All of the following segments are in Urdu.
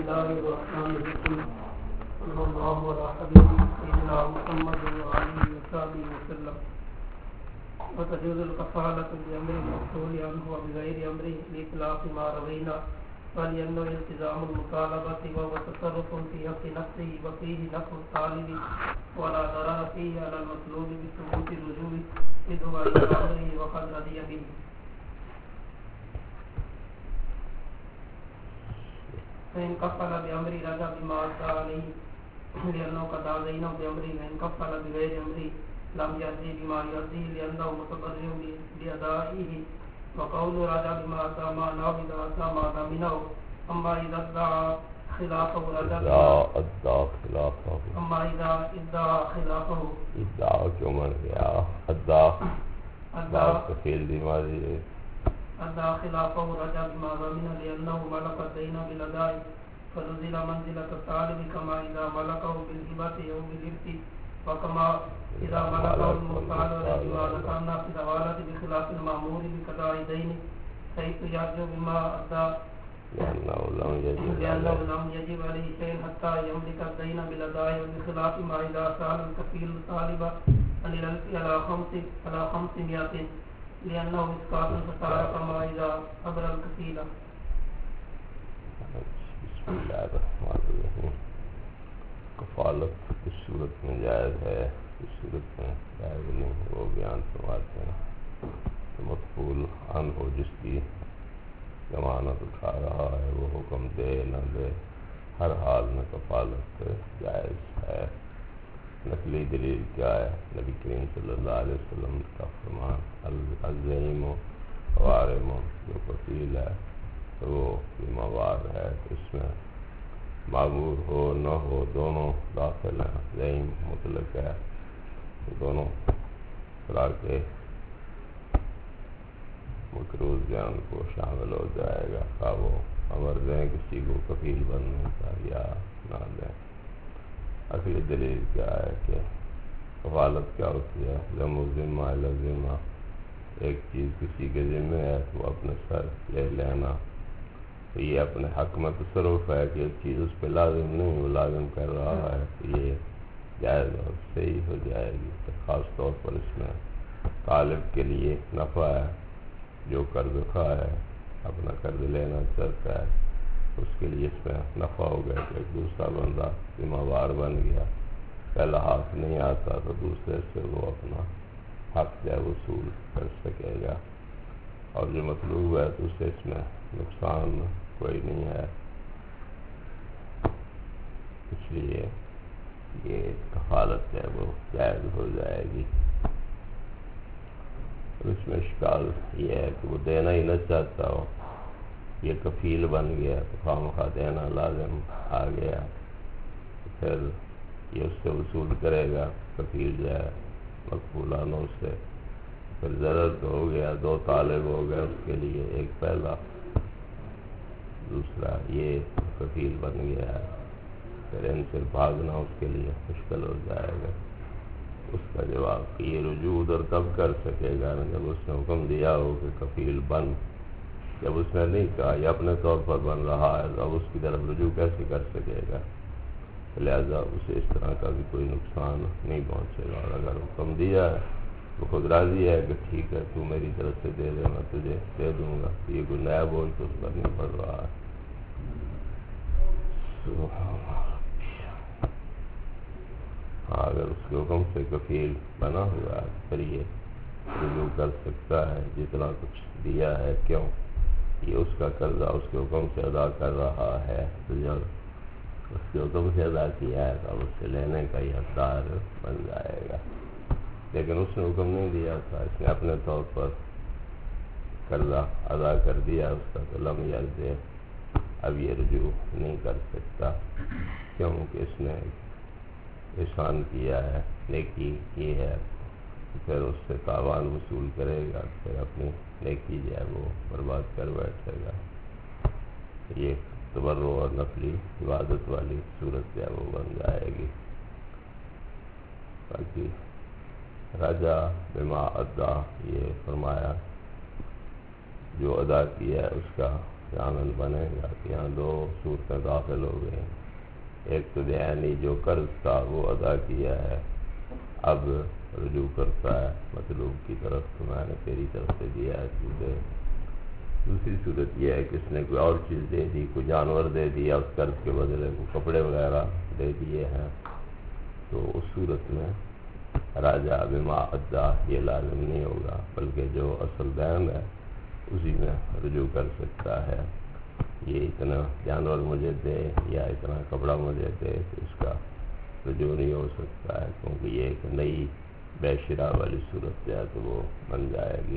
الله الرحمن الرحيم صلى الله على حبيبه سيدنا محمد وآله وصحبه وسلم. وتجوز الكفالة بأمر المفعول عنه وبغير أمره لإطلاق ما روينا، ولأنه التزام المطالبة وهو تصرف في حق نفسه وفيه نفع الطالب ولا ضرر فيه على المطلوب بثبوت الرجوع إذ هو إلى أمره وقد رضي به. فإن كفل بأمر رجع بما أدى عليه لأنه قد أذينه بأمره، وإن كفل بغير أمره لم يأتي بما يرضيه لأنه متبرع بأدائه. وقول رجع بما أدى معناه إذا أدى ما ضمنه. أما إذا ادعى خلافه رجع أما إذا ادعى خلافه ادعا کیوں من گیا ادعا بعض کفیل دی ماضی ہے أدى خلافه رجع بما ضمن لأنه ملك الدين بالأداء فنزل منزلة الطالب كما إذا ملكه بالهبة أو بالإرث، وكما إذا ملكه المختار بما ذكرنا في الحوالة بخلاف المأمور بقضاء الدين حيث يرجع بما أدى لأنه لم يجب عليه شيء حتى يملك الدين بالأداء، وبخلاف ما إذا سأل الكفيل الطالب عن الألف على 500 لأنه إسقاط فصار كما إذا أبر الكفيل. بسم اللہ الرحمن الرحیم. کفالت کس صورت میں جائز ہے، کس صورت میں جائز نہیں، وہ بیان فرماتے ہیں. مقبول عن ہو جس کی ضمانت اٹھا رہا ہے وہ حکم دے نہ دے ہر حال میں کفالت جائز ہے. نقلی دلیل کیا ہے؟ نبی کریم صلی اللہ علیہ وسلم کا فرمان الزعیم وارم، جو کفیل ہے تو وہ ذمہ وار ہے، اس میں معمور ہو نہ ہو دونوں داخل ہیں. زعیم مطلق ہے، دونوں طرح کے مقروض بیان کو شامل ہو جائے گا. خواہ وہ امر دیں کسی کو کفیل بننے کا یا نہ دیں. اصلی دلیل کیا ہے کہ کفالت کیا ہوتی ہے؟ ذم ذمہ لذمہ، ایک چیز کسی کے ذمہ ہے تو وہ اپنے سر لے لینا، تو یہ اپنے حق میں تصرف ہے کہ ایک چیز اس پہ لازم نہیں، وہ لازم کر رہا ہے، تو یہ جائز اور صحیح ہو جائے گی. تو خاص طور پر اس میں طالب کے لیے نفع ہے، جو قرض خواہ ہے اپنا قرض لینا چاہتا ہے اس کے لیے اس میں نفع ہو گیا کہ ایک دوسرا بندہ ذمہ وار بن گیا. پہلا ہاتھ نہیں آتا تو دوسرے سے وہ اپنا حق جو وصول کر سکے گا، اور جو مطلوب ہے تو اسے اس میں نقصان کوئی نہیں ہے. اس لیے یہ کفالت ہے وہ جائز ہو جائے گی. اس میں اشکال یہ ہے کہ وہ دینا ہی نہ چاہتا ہو، یہ کفیل بن گیا تو خواہ مخواہ دینا لازم آ گیا، پھر یہ اس سے وصول کرے گا کفیل جو ہے مقبولانوں سے. پھر ضرر تو ہو گیا، دو طالب ہو گئے اس کے لیے، ایک پہلا دوسرا یہ کفیل بن گیا ہے، پھر ان سے بھاگنا اس کے لیے مشکل ہو جائے گا. اس کا جواب کہ یہ رجوع ادھر تب کر سکے گا جب اس نے حکم دیا ہو کہ کفیل بن. جب اس نے نہیں کہا یہ اپنے طور پر بن رہا ہے تو اب اس کی طرف رجوع کیسے کر سکے گا؟ لہذا اسے اس طرح کا بھی کوئی نقصان نہیں پہنچے گا. اور اگر حکم دیا ہے تو خود راضی ہے کہ ٹھیک ہے تو میری طرف سے دے دے، میں تجھے دے دوں گا، تو یہ کوئی نیا بوجھ تو اس پر نہیں پڑ رہا ہے. اگر اس کے حکم سے کفیل بنا ہوا ہے پھر یہ رجوع کر سکتا ہے جتنا کچھ دیا ہے. کیوں؟ یہ اس کا قرضہ اس کے حکم سے ادا کر رہا ہے، تو جب اس کے حکم سے ادا کیا ہے تو اب اس سے لینے کا یہ حقدار بن جائے گا. لیکن اس نے حکم نہیں دیا تھا، اس نے اپنے طور پر قرضہ ادا کر دیا اس کا، تو لم یرجع، اب یہ رجوع نہیں کر سکتا. کیونکہ اس نے احسان کیا ہے، نیکی کی ہے، پھر اس سے تاوان وصول کرے گا، پھر اپنی نیکی جو ہے وہ برباد کر بیٹھے گا. یہ تبرع اور نفلی عبادت والی صورت جو ہے وہ بن جائے گی. باقی رجا بما ادا، یہ فرمایا جو ادا کیا ہے اس کا شامل بنے گا کہ یہاں دو صورتیں داخل ہو گئی. ایک تو دینی جو قرض تھا وہ ادا کیا ہے، اب رجوع کرتا ہے مطلوب کی طرف، تو میں نے تیری طرف سے دیا ہے تو دے. دوسری صورت یہ ہے کہ اس نے کوئی اور چیز دے دی، کوئی جانور دے دیا اس قرض کے بدلے، کوئی کپڑے وغیرہ دے دیے ہیں، تو اس صورت میں راجع بما ادا یہ لازم نہیں ہوگا، بلکہ جو اصل دین ہے اسی میں رجوع کر سکتا ہے. یہ اتنا جانور مجھے دے یا اتنا کپڑا مجھے دے تو اس کا رجوع نہیں ہو سکتا ہے، کیونکہ یہ ایک نئی بے شرا والی صورت جو ہے تو وہ بن جائے گی.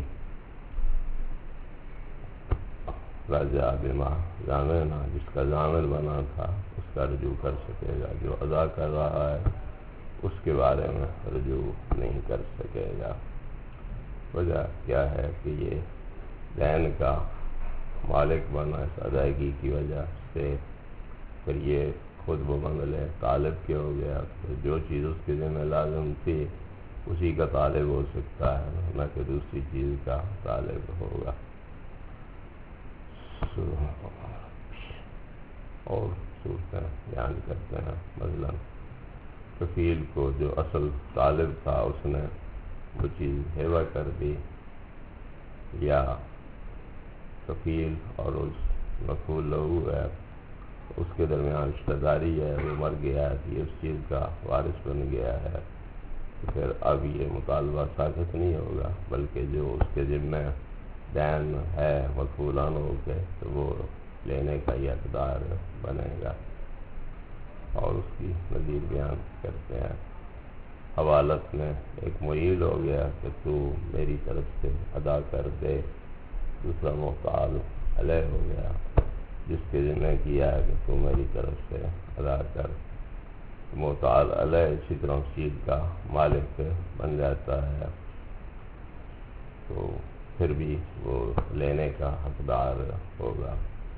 راجع بما ضامنہ جس کا ضامن بنا تھا اس کا رجوع کر سکے گا، جو ادا کر رہا ہے اس کے بارے میں رجوع نہیں کر سکے گا. وجہ کیا ہے کہ یہ دین کا مالک بنا اس ادائیگی کی وجہ سے پھر یہ خود بمنزلِ طالب کے ہو گیا، تو جو چیز اس کے ذمہ لازم تھی اسی کا طالب ہو سکتا ہے، نہ کہ دوسری چیز کا طالب ہوگا. اور صورتیں بیان کرتے ہیں، مثلا کفیل کو جو اصل طالب تھا اس نے وہ چیز ہیبہ کر دی، یا کفیل اور اس مفعول لہو ہے اس کے درمیان رشتہ داری ہے، وہ مر گیا ہے تو یہ اس چیز کا وارث بن گیا ہے، تو پھر اب یہ مطالبہ ساقط نہیں ہوگا، بلکہ جو اس کے ذمہ دین ہے مفعولان ہو کے تو وہ لینے کا یہ حقدار بنے گا. اور اس کی نظیر بیان کرتے ہیں، حوالت میں ایک معیل ہو گیا کہ تو میری طرف سے ادا کر دے، دوسرا محتال علیہ ہو گیا جس کے ذمہ کیا ہے کہ تو میری طرف سے ادا کر. محتال علیہ اسی طرح اس چیز کا مالک بن جاتا ہے، تو پھر بھی وہ لینے کا حقدار ہوگا.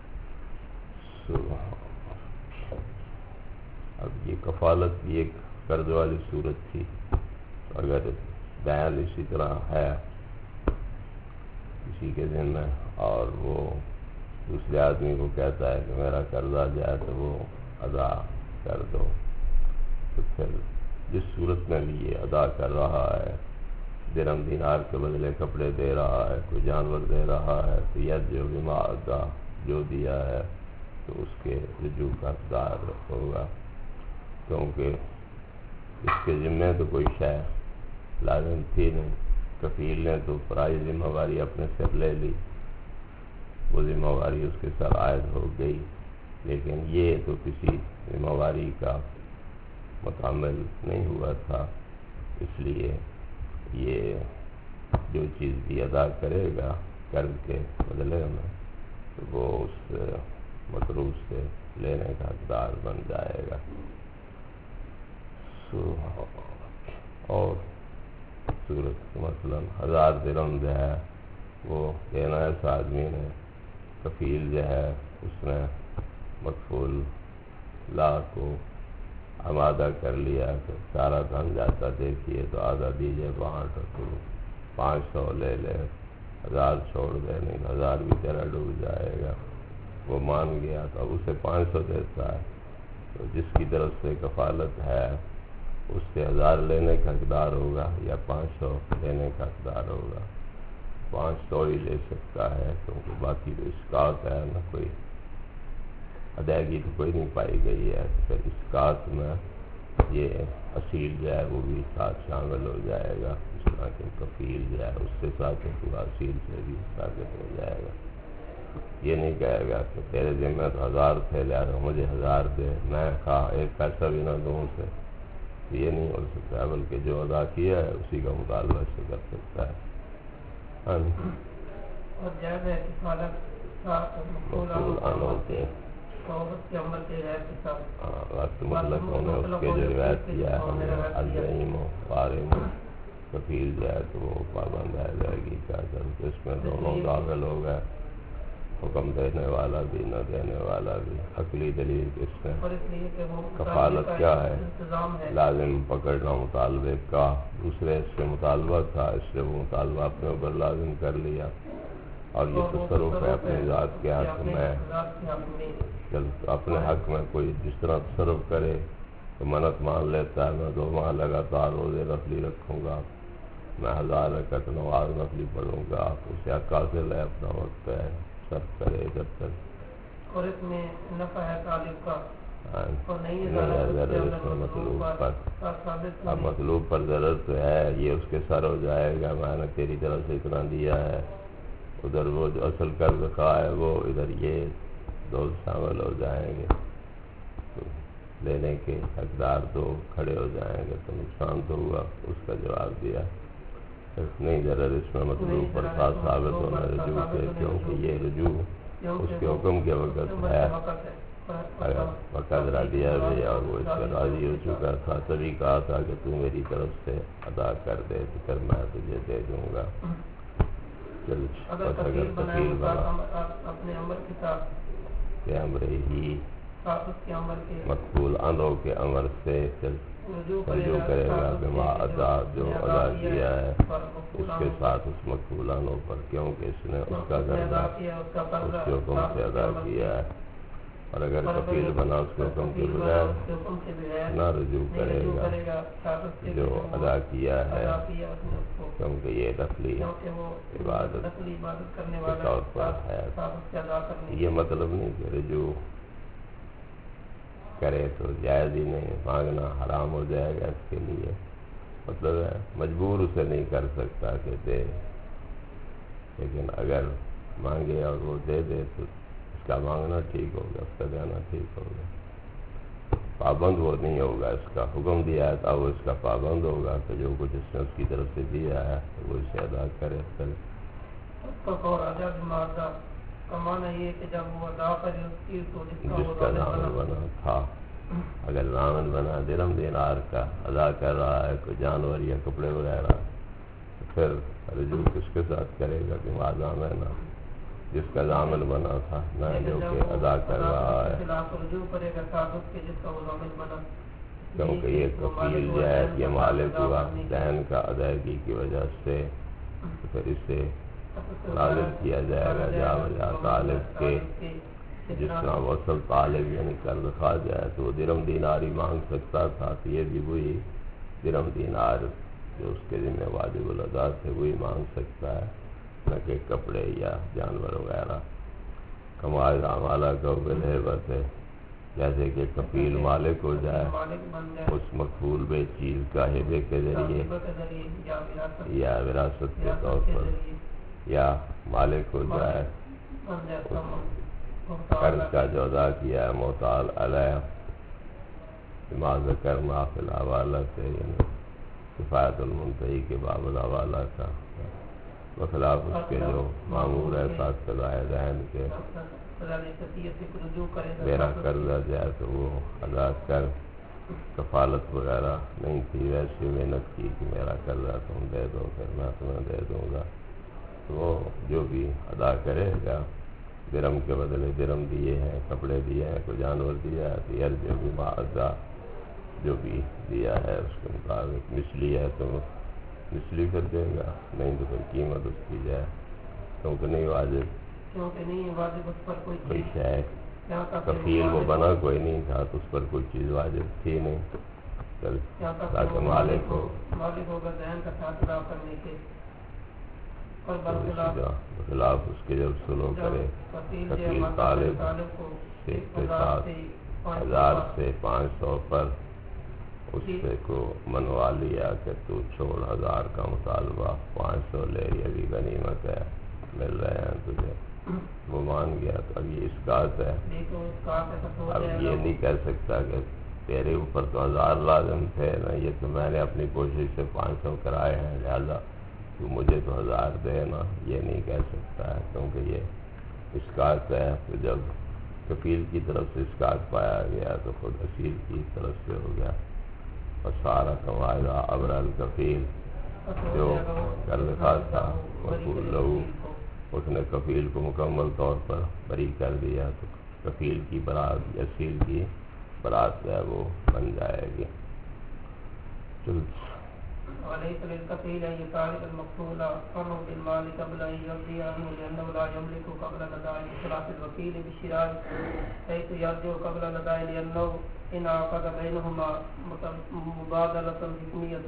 اب یہ کفالت بھی ایک قرض والی صورت تھی، تو اگر دین اسی طرح ہے کسی کے ذمہ اور وہ دوسرے آدمی کو کہتا ہے کہ میرا قرضہ جائے تو وہ ادا کر دو، تو پھر جس صورت میں بھی یہ ادا کر رہا ہے، درہم دینار کے بدلے کپڑے دے رہا ہے، کوئی جانور دے رہا ہے، تو ید جو بما ادا جو دیا ہے تو اس کے رجوع کا حقدار ہوگا، کیونکہ اس کے ذمہ تو کوئی شے لازم تھی نہیں. کفیل نے تو پرائی ذمہ واری اپنے سر لے لی، وہ ذمہ واری اس کے سر عائد ہو گئی، لیکن یہ تو کسی ذمہ واری کا مکمل نہیں ہوا تھا، اس لیے یہ جو چیز بھی ادا کرے گا قرض کے بدلے میں تو وہ اس مقروض سے لینے کا حقدار بن جائے گا. اور صورت مثلا 1000 درہم جو ہے وہ دینا ہے اس آدمی نے، کفیل جو ہے اس نے مقفول لا کو آمادہ کر لیا کہ سارا دھن جاتا دیکھیے تو آدھا دیجیے بانٹ، تو 500 لے لے، 1000 چھوڑ دے، نہیں 1000 بھی تیرا ڈوب جائے گا. وہ مان گیا تو اب اسے 500 دیتا ہے، تو جس کی طرف سے کفالت ہے اس سے 1000 لینے کا حقدار ہوگا یا 500 لینے کا حقدار ہوگا. 500 ہی لے سکتا ہے کیونکہ باقی تو اسقاط ہے، نہ کوئی ادائیگی تو کوئی نہیں پائی گئی ہے، تو پھر اسقاط میں یہ اصیل جو ہے وہ بھی ساتھ شامل ہو جائے گا، اس طرح کہ کفیل جو ہے اس سے ساقط ہوا، اصیل سے بھی ساقط ہو جائے گا. یہ نہیں کہے گا کہ تیرے ذمہ تو 1000 تھے لہٰذا مجھے 1000 دے، میں ایک پیسہ بھی نہ دوں اسے، یہ نہیں ہو سکتا، بلکہ جو ادا کیا ہے اسی کا مطالبہ سے کر سکتا ہے. اور جائز ہے کفالت کا مقبول ہوتے ہیں وقت مطلق ہونے اس کے جو روایت کیا ہے الزعیم و غارم کفیل جو ہے تو وہ پابند ہے ادائیگی کا، جب اس میں دونوں داخل ہو گئے، حکم دینے والا بھی نہ دینے والا بھی. عقلی دلیل اس میں کفالت کیا ہے، لازم پکڑنا مطالبے کا، دوسرے اس سے مطالبہ تھا اس لیے وہ مطالبہ اپنے اوپر لازم کر لیا، اور یہ تصرف ہے اپنی ذات کے حق میں، اپنے حق میں کوئی جس طرح تصرف کرے تو منت مان لیتا ہے میں 2 ماہ لگاتار روزے نفلی رکھوں گا، میں 1000 رکعت نماز نفلی پڑھوں گا، اسے قاصر ہے اپنا وقت ہے صرف کرے جب تک. اور اس میں نفع ہے طالب کا نہیں ہے ضرر اس میں مطلوب پر. اب مطلوب پر ضرر تو ہے، یہ اس کے سر ہو جائے گا، میں نے تیری طرف سے اتنا دیا ہے، ادھر وہ جو اصل قرض خواہ ہے وہ، ادھر یہ دوست شامل ہو جائیں گے تو لینے کے حقدار تو کھڑے ہو جائیں گے، تو نقصان تو ہوا. اس کا جواب دیا نہیں ضرر اس میں مطلوب پر خاص ثابت ہونا رجوع کے، کیونکہ یہ رجوع اس کے حکم کے وقت ہے، اگر وقت را دیا بھی اور وہ اس پر راضی ہو چکا تھا تبھی کہا تھا کہ تو میری طرف سے ادا کر دے تو پھر میں تجھے دے دوں گا. چل اگر کفیل بنا اپنے عمر کے ساتھ کہ امر ہی مقبول انو کے امر سے رجوع کرے گا بما ادا جو ادا کیا ہے اس کے ساتھ اس مقبول انو پر، کیونکہ اس نے اس کا قرضہ اس کے حکم سے ادا کیا ہے. اور اگر کفیل بنا اس کے حکم کے بغیر نہ رجوع کرے گا جو ادا کیا ہے، کیونکہ یہ نفلی عبادت کے طور پر ہے. یہ مطلب نہیں کہ رجوع کرے تو جائز ہی نہیں، مانگنا حرام ہو جائے گا اس کے لیے. مطلب ہے مجبور اسے نہیں کر سکتا کہ دے، لیکن اگر مانگے اور وہ دے دے تو اس کا مانگنا ٹھیک ہوگا، اس کا دینا ٹھیک ہوگا. پابند وہ نہیں ہوگا، اس کا حکم دیا ہے تھا وہ اس کا پابند ہوگا کہ جو کچھ اس نے اس کی طرف سے دیا ہے وہ اسے ادا کرے. پھر جس کا ضامن بنا تھا، اگر ضامن بنا درہم دینار کا ادا کر رہا ہے کوئی جانور یا کپڑے وغیرہ، پھر رجوع کس کے ساتھ کرے گا کہ وہ ضامن جس کا ضامن بنا تھا نہ جو کہ ادا کر رہا ہے، کیونکہ یہ کفیل جو ہے یہ مالک ہوا دین کا ادائیگی کی وجہ سے، پھر اسے نازل کیا جائے گا جا بجا طالب کے. جس طرح وصل طالب یعنی قرض خواہ جائے تو وہ درہم دینار ہی مانگ سکتا تھا، تو یہ بھی وہی درہم دینار جو اس کے ذمہ واجب الادا تھے وہی مانگ سکتا ہے، نہ کہ کپڑے یا جانور وغیرہ. کمائے اعمالہ کا بالہبت ہے، جیسے کہ کفیل مالک ہو جائے اس مقبول بے چیز کا ہبے کے ذریعے یا وراثت کے طور پر، یا مالک ہو جائے قرض کا جو ادا کیا ہے محتال علیہ بما ذکرنا فی الحوالہ سے، یعنی کفایت المنتہی کے باب الحوالہ کا، بخلاف اس کے جو معمول ہے ساتھ قضائے دین کے. میرا قرضہ جائے تو وہ ادا کر، کفالت وغیرہ نہیں تھی، ویسی محنت کی کہ میرا قرضہ تم دے دو پھر میں تمہیں دے دوں گا، تو وہ جو بھی ادا کرے گا درہم کے بدلے درہم دیے ہیں، کپڑے دیے ہیں، کوئی جانور دیا ہے تو یار جو بھی معاوضہ جو بھی دیا ہے اس کے مطابق مثلی ہے تو مثلی کر دے گا، نہیں تو پھر قیمت اس کی جائے، کیونکہ نہیں واجب اس پر کوئی شے کفیل وہ بنا کوئی نہیں تھا تو اس پر کوئی چیز واجب تھی نہیں، تاکہ مالک ہو خلاف اس کے جب سلو کرے. کفیل طالب کے ساتھ 1000 سے 500 پر اس سے کو منوا لیا کہ تو چھوڑ 1000 کا مطالبہ 500 لے، یہ بھی غنیمت ہے مل رہے ہیں تجھے، وہ مان گیا. تو اب یہ اسقاط ہے، اب یہ نہیں کہہ سکتا کہ تیرے اوپر تو 1000 لازم تھے نا، یہ تو میں نے اپنی کوشش سے 500 کرائے ہیں لہذا تو مجھے تو 1000 دے نا، یہ نہیں کہہ سکتا ہے، کیونکہ یہ اسقاط ہے. تو جب کفیل کی طرف سے اسقاط پایا گیا تو خود اسیر کی طرف سے ہو گیا. اور سارا کمائے ابر الکفیل جو قرض خواہ تھا مقبول لہو، اس نے کفیل کو مکمل طور پر بری کر دیا، تو کفیل کی برات اسیر کی برات جو ہے وہ بن جائے گی. وليس للكفيل أن يطالب المكفول عنه بالمال قبل أن يرضي عنه لأنه لا يملك قبل الأداء بخلاف الوكيل بالشراء حيث يرجع قبل الأداء لأنه إن عقد بينهما مبادلة حكمية.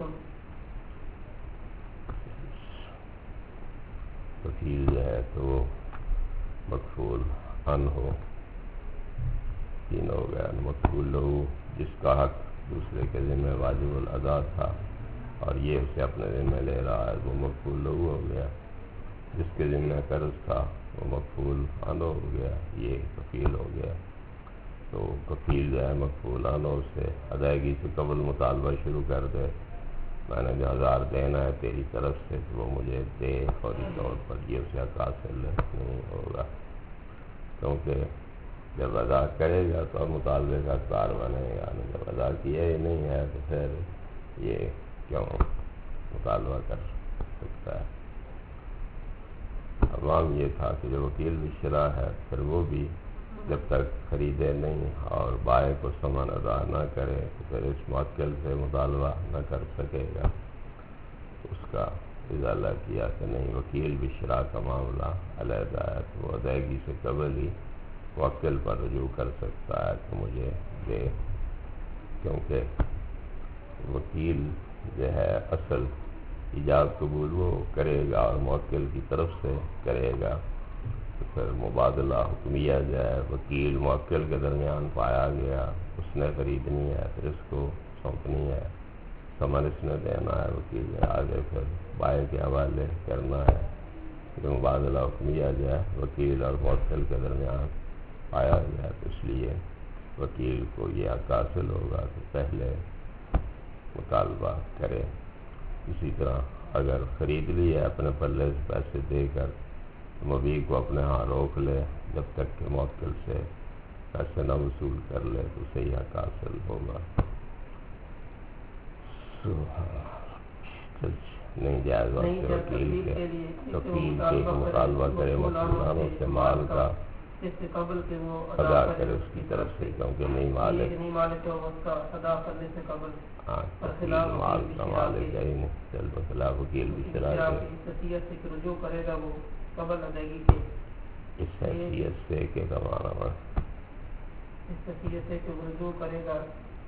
وکیل جو ہے تو وہ مکفول عنہ ہو، تین ہو گیا، مکفول لہو جس کا حق دوسرے کے ذمہ واجب الادا تھا اور یہ اسے اپنے ذمہ لے رہا ہے، وہ مکفول لہو ہو گیا، جس کے ذمہ قرض تھا وہ مکفول عنہ ہو گیا، یہ کفیل ہو گیا۔ تو کفیل جو ہے مکفول عنہ سے ادائیگی سے قبل مطالبہ شروع کر دے، میں نے جو 1000 دینا ہے تیری طرف سے تو وہ مجھے دے فوری طور پر، یہ اسے حق حاصل نہیں ہوگا، کیونکہ جب ادا کرے گا تو مطالبے کا کار بنے گا، جب ادا کیا ہی نہیں ہے تو پھر یہ کیوں مطالبہ کر سکتا ہے۔ عوام یہ تھا کہ جو وکیل بالشراء ہے پھر وہ بھی جب تک خریدے نہیں اور بائع کو ثمن ادا نہ کرے تو پھر اس موکل سے مطالبہ نہ کر سکے گا۔ اس کا ازالہ کیا کہ نہیں، وکیل بالشراء کا معاملہ علیحدہ ہے تو وہ ادائیگی سے قبل ہی موکل پر رجوع کر سکتا ہے کہ مجھے دے، کیونکہ وکیل جو ہے اصل ایجاب قبول وہ کرے گا اور موکل کی طرف سے کرے گا، تو پھر مبادلہ حکمیہ جو ہے وکیل موکل کے درمیان پایا گیا، اس نے خریدنی ہے پھر اس کو سونپنی ہے، ثمن اس نے دینا ہے، وکیل نے آگے پھر بائع کے حوالے کرنا ہے، کہ مبادلہ حکمیہ جو ہے وکیل اور موکل کے درمیان پایا گیا، تو اس لیے وکیل کو یہ حق حاصل ہوگا کہ پہلے مطالبہ کرے۔ اسی طرح اگر خرید لی ہے اپنے پلے سے پیسے دے کر تو مبیع کو اپنے ہاں روک لے جب تک کہ موکل سے پیسے نہ وصول کر لے تو اسے یہ حق حاصل ہوگا۔ نہیں جائز واسطے وکیل کے مطالبہ کرے مکفولانوں سے مال کا اس سے قبل کہ وہ ادا کرے اس کی طرف سے، کیونکہ نہیں مالک ہے اس کا ادا کرنے سے قبل مال کا مالک ہے ہی نہیں، چل بخلاف وکیل بھی شراء کے حیثیت سے رجوع کرے گا وہ قبل ادائیگی کے، اس حیثیت سے کہ کمانا میں اس حیثیت سے کہ رجوع کرے گا،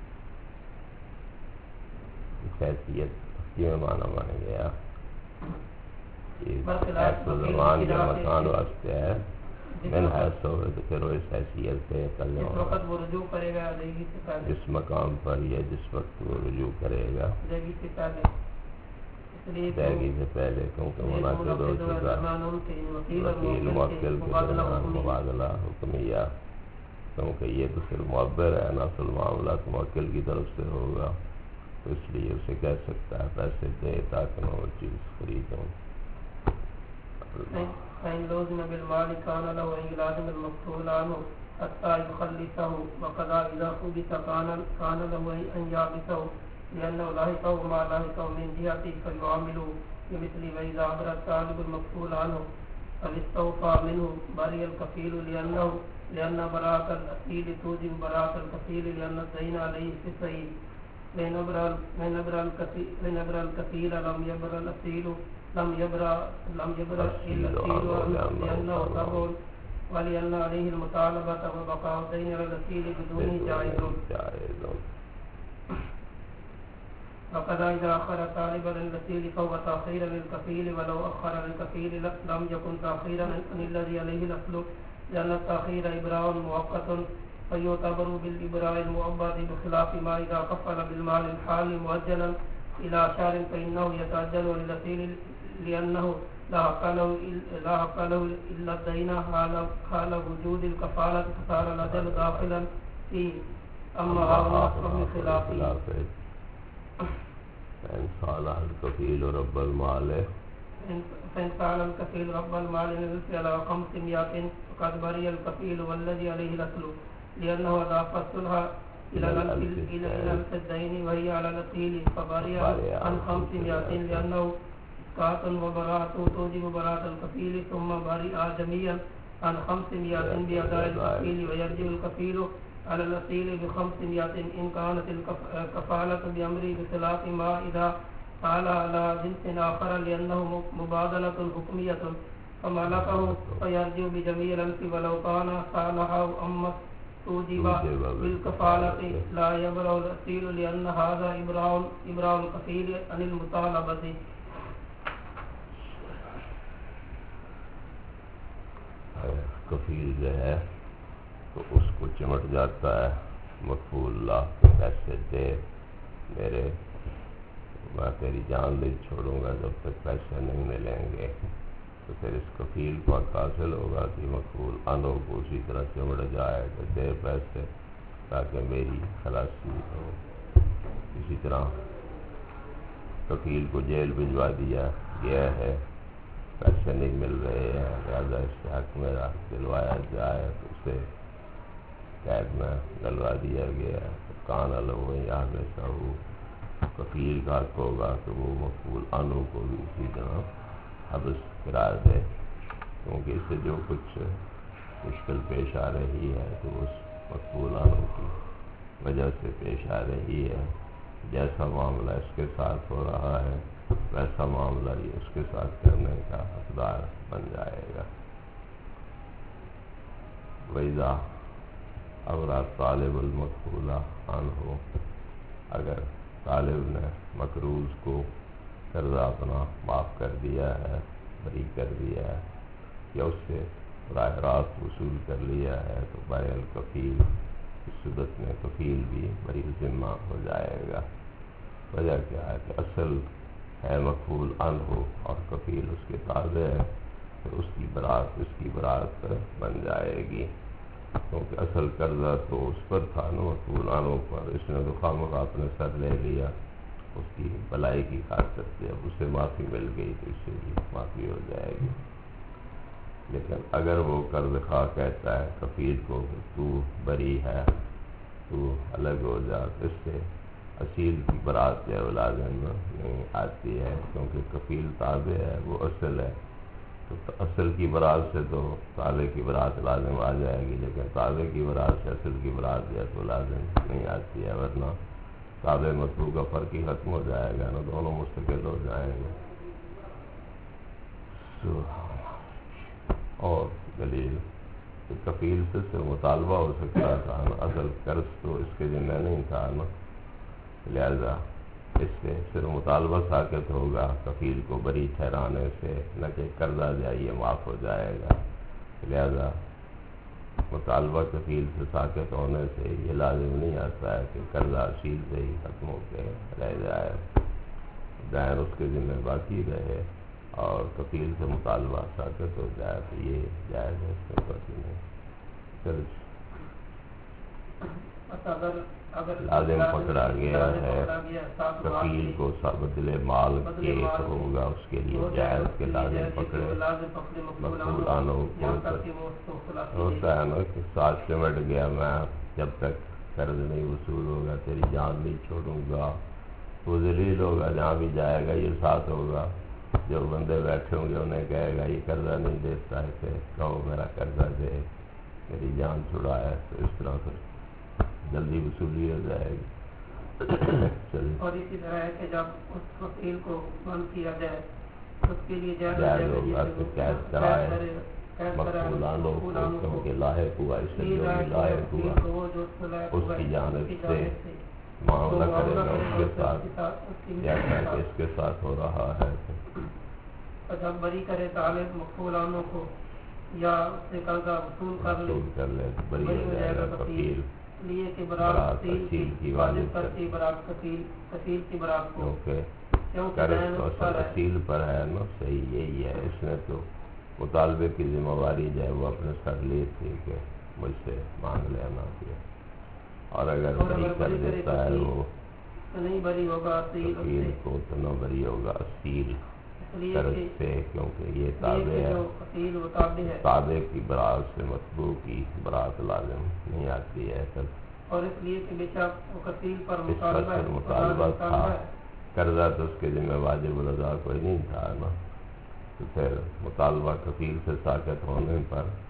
اس حیثیت کی معنی مانا گیا زمان کے مکان واسطے ہے، من حیث ہوئے تو پھر وہ اس حیثیت سے کرنے جس وقت وہ رجوع کرے گا ادائیگی سے پہلے، جس مقام پر یا جس وقت وہ رجوع کرے گا ادائیگی سے پہلے، ادائیگی سے پہلے، کیونکہ منعقد ہو چکا وکیل موکل کے درمیان مبادلہ حکمیہ، کیونکہ یہ تو صرف معبر ہے، ناصل معاملہ تو موکل کی طرف سے ہوگا، تو اس لیے اسے کہہ سکتا ہے پیسے دے تاکہ میں وہ چیز خریدوں۔ فإن لزم بالمال كان له أن يلازم المكفول عنه حتى يخلصه، وكذا إذا حبس كان له أن يحبسه لأنه لاحقه ما لاحقه من جهته فيعامله بمثل وإذا أمر الطالب المكفول عنه أو استوفى منه برئ الكفيل لأن براءة الأصيل توجب براءة الكفيل لأن الدين عليه في الصحيح، وإن أبرأ الكفيل لم يبرأ الأصيل لم يبرأ الأصيل لأنه تبع ولأن عليه المطالبة وبقاء الدين على الأصيل بدونه جائز. وكذا إذا أخر طالبا للأصيل فهو تأخير للكفيل، ولو أخر للكفيل لم يكن تأخيرا عن الذي عليه الأصل، لأن التأخير إبراء مؤقت فيعتبر بالإبراء المؤبد، بخلاف ما إذا كفل بالمال الحال مؤجلا إلى شهر فإنه يتأجل للأصيل لأنه لا حق له إلا الدين حال وجود الكفالة، فصار الأجل داخلا فيه. أما هذا بخلافه فإن صالح الكفيل رب المال رب المال على 500 فقد برئ الكفيل والذي عليه الأصل، لأنه أضاف الصلح إلى الدين وهي على الأصيل، فبرئ عن 500 لأنه إسقاط وبراءة توجب براءة الكفيل، ثم برئ جميعا عن 500 بأداء الكفيل، ويرجع الكفيل على الأصيل ب500 إن كانت الكفالة بأمره، بخلاف ما إذا قال على جنس آخر لأنه مبادلة حكمية فملكه فيرجع بجميع الأنف ولو كان صالحا أما توجب بالكفالة لا يبرأ الأصيل لأن هذا إبراء الكفيل عن المطالبة. کفیل جو ہے تو اس کو چمٹ جاتا ہے مکفول اللہ کے پیسے دے میرے، میں تیری جان نہیں چھوڑوں گا جب تک پیسے نہیں ملیں گے. تو پھر اس کفیل کو حاصل ہوگا کہ مکفول انو کو اسی طرح چمٹ جائے کہ دے پیسے تاکہ میری خلاصی ہو. اسی طرح کفیل کو جیل بھجوا دیا گیا ہے، پیسے نہیں مل رہے ہیں، لہٰذا اس سے حق میرا دلوایا جائے تو اسے قید میں ڈلوا دیا گیا. کان الو یہاں جیسا ہو کفیل کا حق ہوگا کہ وہ مقبول انو کو بھی اسی طرح حبس قرار دے، کیونکہ اس سے جو کچھ مشکل پیش آ رہی ہے تو اس مقبول انو کی وجہ سے پیش آ رہی ہے. جیسا معاملہ اس کے ساتھ ہو رہا ہے ویسا معاملہ یہ اس کے ساتھ کرنے کا حقدار بن جائے گا. وَإِذَا اغرا طالب المقبول عنہ، اگر طالب نے مقروض کو قرضہ اپنا معاف کر دیا ہے، بری کر دیا ہے یا اس سے براہ راست وصول کر لیا ہے تو بری الکفیل، اس صورت میں کفیل بھی بری ذمہ ہو جائے گا. وجہ کیا ہے کہ اصل ہے مقبول عنہ اور کفیل اس کے تابع ہے، تو اس کی برات بن جائے گی، کیونکہ اصل قرضہ تو اس پر تھا نا مقبول عنہ پر. اس نے تو خواہ اپنے سر لے لیا اس کی بلائی کی خاطر سے، اب اسے معافی مل گئی تو اس سے بھی معافی ہو جائے گی. لیکن اگر وہ قرض خواہ کہتا ہے کفیل کو کہ تو بری ہے، تو الگ ہو جا، اس سے اصیل کی برات جو ہے وہ لازم نہیں آتی ہے، کیونکہ کفیل تابع ہے، وہ اصل ہے. تو اصل کی برات سے تو تابع کی برات لازم آ جائے گی، لیکن تابع کی برات سے اصل کی برات جو ہے تو لازم نہیں آتی ہے، ورنہ تابع مطلوب کا فرق ہی ختم ہو جائے گا نا، دونوں مستقل ہو جائیں گے. اور دلیل کہ کفیل سے مطالبہ ہو سکتا تھا نا، اصل قرض تو اس کے ذمہ نہیں تھا نا، لہذا اس سے صرف مطالبہ ساقط ہوگا کفیل کو بری ٹھہرانے سے، نہ کہ قرضہ جائیے معاف ہو جائے گا. لہذا مطالبہ کفیل سے ساقط ہونے سے یہ لازم نہیں آتا ہے کہ قرضہ اصیل سے ہی ختم ہو کے رہ جائے، دائر اس کے ذمہ باقی رہے اور کفیل سے مطالبہ ساقط ہو جائے تو یہ جائز ہے، اس میں باقی نہیں. لازم پکڑا گیا ہے کفیل کو بدلے مال کے ہوگا اس کے لیے جائز کے لازم پکڑے مقبول عنہ کو. ہوتا ہے نا کہ ساتھ سمٹ گیا میں، جب تک قرض نہیں وصول ہوگا تیری جان نہیں چھوڑوں گا. وہ ذلیل ہوگا، جہاں بھی جائے گا یہ ساتھ ہوگا. جو بندے بیٹھے ہوں گے انہیں کہے گا یہ قرضہ نہیں دیتا ہے، کہ کہو میرا قرضہ دے، میری جان چھڑا ہے. تو اس طرح سے جلدی وصولی ہو جائے گی. اور اسی طرح ہے کہ جب اس وکیل کو بند کیا جائے اس کے لیے جائز ہوگا کہ قید کرائے مقبول عنہ کو، کیونکہ لاحق ہوا، اس سے جو بھی لاحق ہوا اس کی جانب سے معاملہ کرے گا اس کے ساتھ، جیسا کہ اس کے ساتھ ہو رہا ہے. جب بری کرے طالب مقبول عنہ کو یا اس سے قرضہ وصول کر لے بری ہو جائے گا کفیل، لیے کہ برات اصیل کی واجب کرتی برات کفیل کی برات کو، کیونکہ قرض تو اصل اصیل پر ہے نا. صحیح یہی ہے، اس نے تو مطالبے کی ذمہ داری جو ہے وہ اپنے سر لی تھی کہ مجھ سے مانگ لینا کیا، اور اگر بری کر دیتا ہے وہ نہیں بری ہوگا کفیل کو تو نہ بری ہوگا اصیل قرض سے، کیونکہ یہ تابع ہے. تابع کی برات سے مطلوب کی برات لازم نہیں آتی ہے. اور اس لیے کہ بے شک وہ کفیل پر مطالبہ تھا، قرضہ تو اس کے ذمہ واجب الادا کوئی نہیں تھا نا. تو پھر مطالبہ کفیل سے ساقط ہونے پر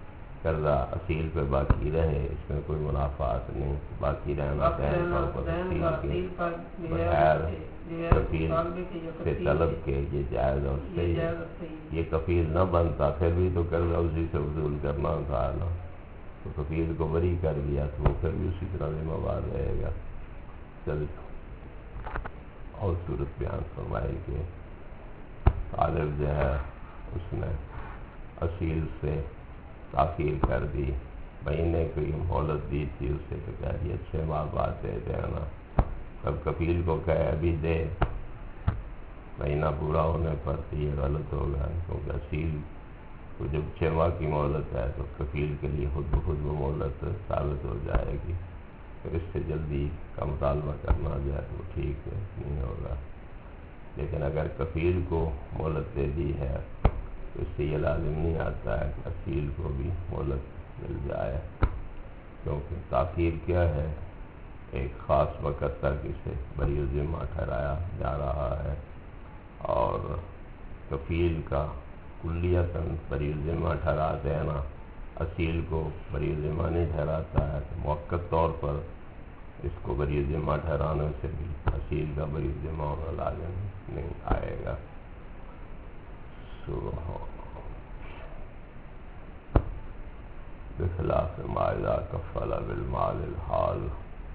قرضہ اصیل پہ باقی رہے، اس میں کوئی منافعات نہیں، باقی رہنا دین کا اوپر اصیل کے بغیر کفیل سے طلب کے یہ جائز اور صحیح ہے۔ یہ کفیل نہ بنتا پھر بھی تو قرضہ اسی سے وصول کرنا تھا نا، تو کفیل کو بری کر دیا تو وہ پھر بھی اسی طرح ذمہ دار رہے گا۔ چل اور صورت بیان فرمائی کہ طالب جو ہے اس نے اصیل سے تاخیر کر دی، مہینے کی مہلت دی تھی اسے، تو کہہ دیا 6 ماہ بعد دے دینا۔ اب کفیل کو کہے ابھی دے، مہینہ پورا ہونے پر تو یہ غلط ہوگا، کیونکہ اصیل کو جب 6 ماہ کی مہلت ہے تو کفیل کے لیے خود بخود وہ مہلت ثابت ہو جائے گی، پھر اس سے جلدی کا مطالبہ کرنا جو ہے تو ٹھیک نہیں ہوگا۔ لیکن اگر کفیل کو مہلت دے دی ہے تو اس سے یہ لازم نہیں آتا ہے کہ اصیل کو بھی مہلت مل جائے، کیونکہ تاخیر کیا ہے، ایک خاص وقت تک اسے بری الذمہ ٹھہرایا جا رہا ہے، اور کفیل کا کلیتاً بری الذمہ ٹھہرا دینا اصیل کو بری الذمہ نہیں ٹھہراتا ہے، تو مؤقت طور پر اس کو بری الذمہ ٹھہرانے سے بھی اصیل کا بری الذمہ ہونا لازم نہیں آئے گا۔ بخلاف ما اذا کفل بالمال الحال،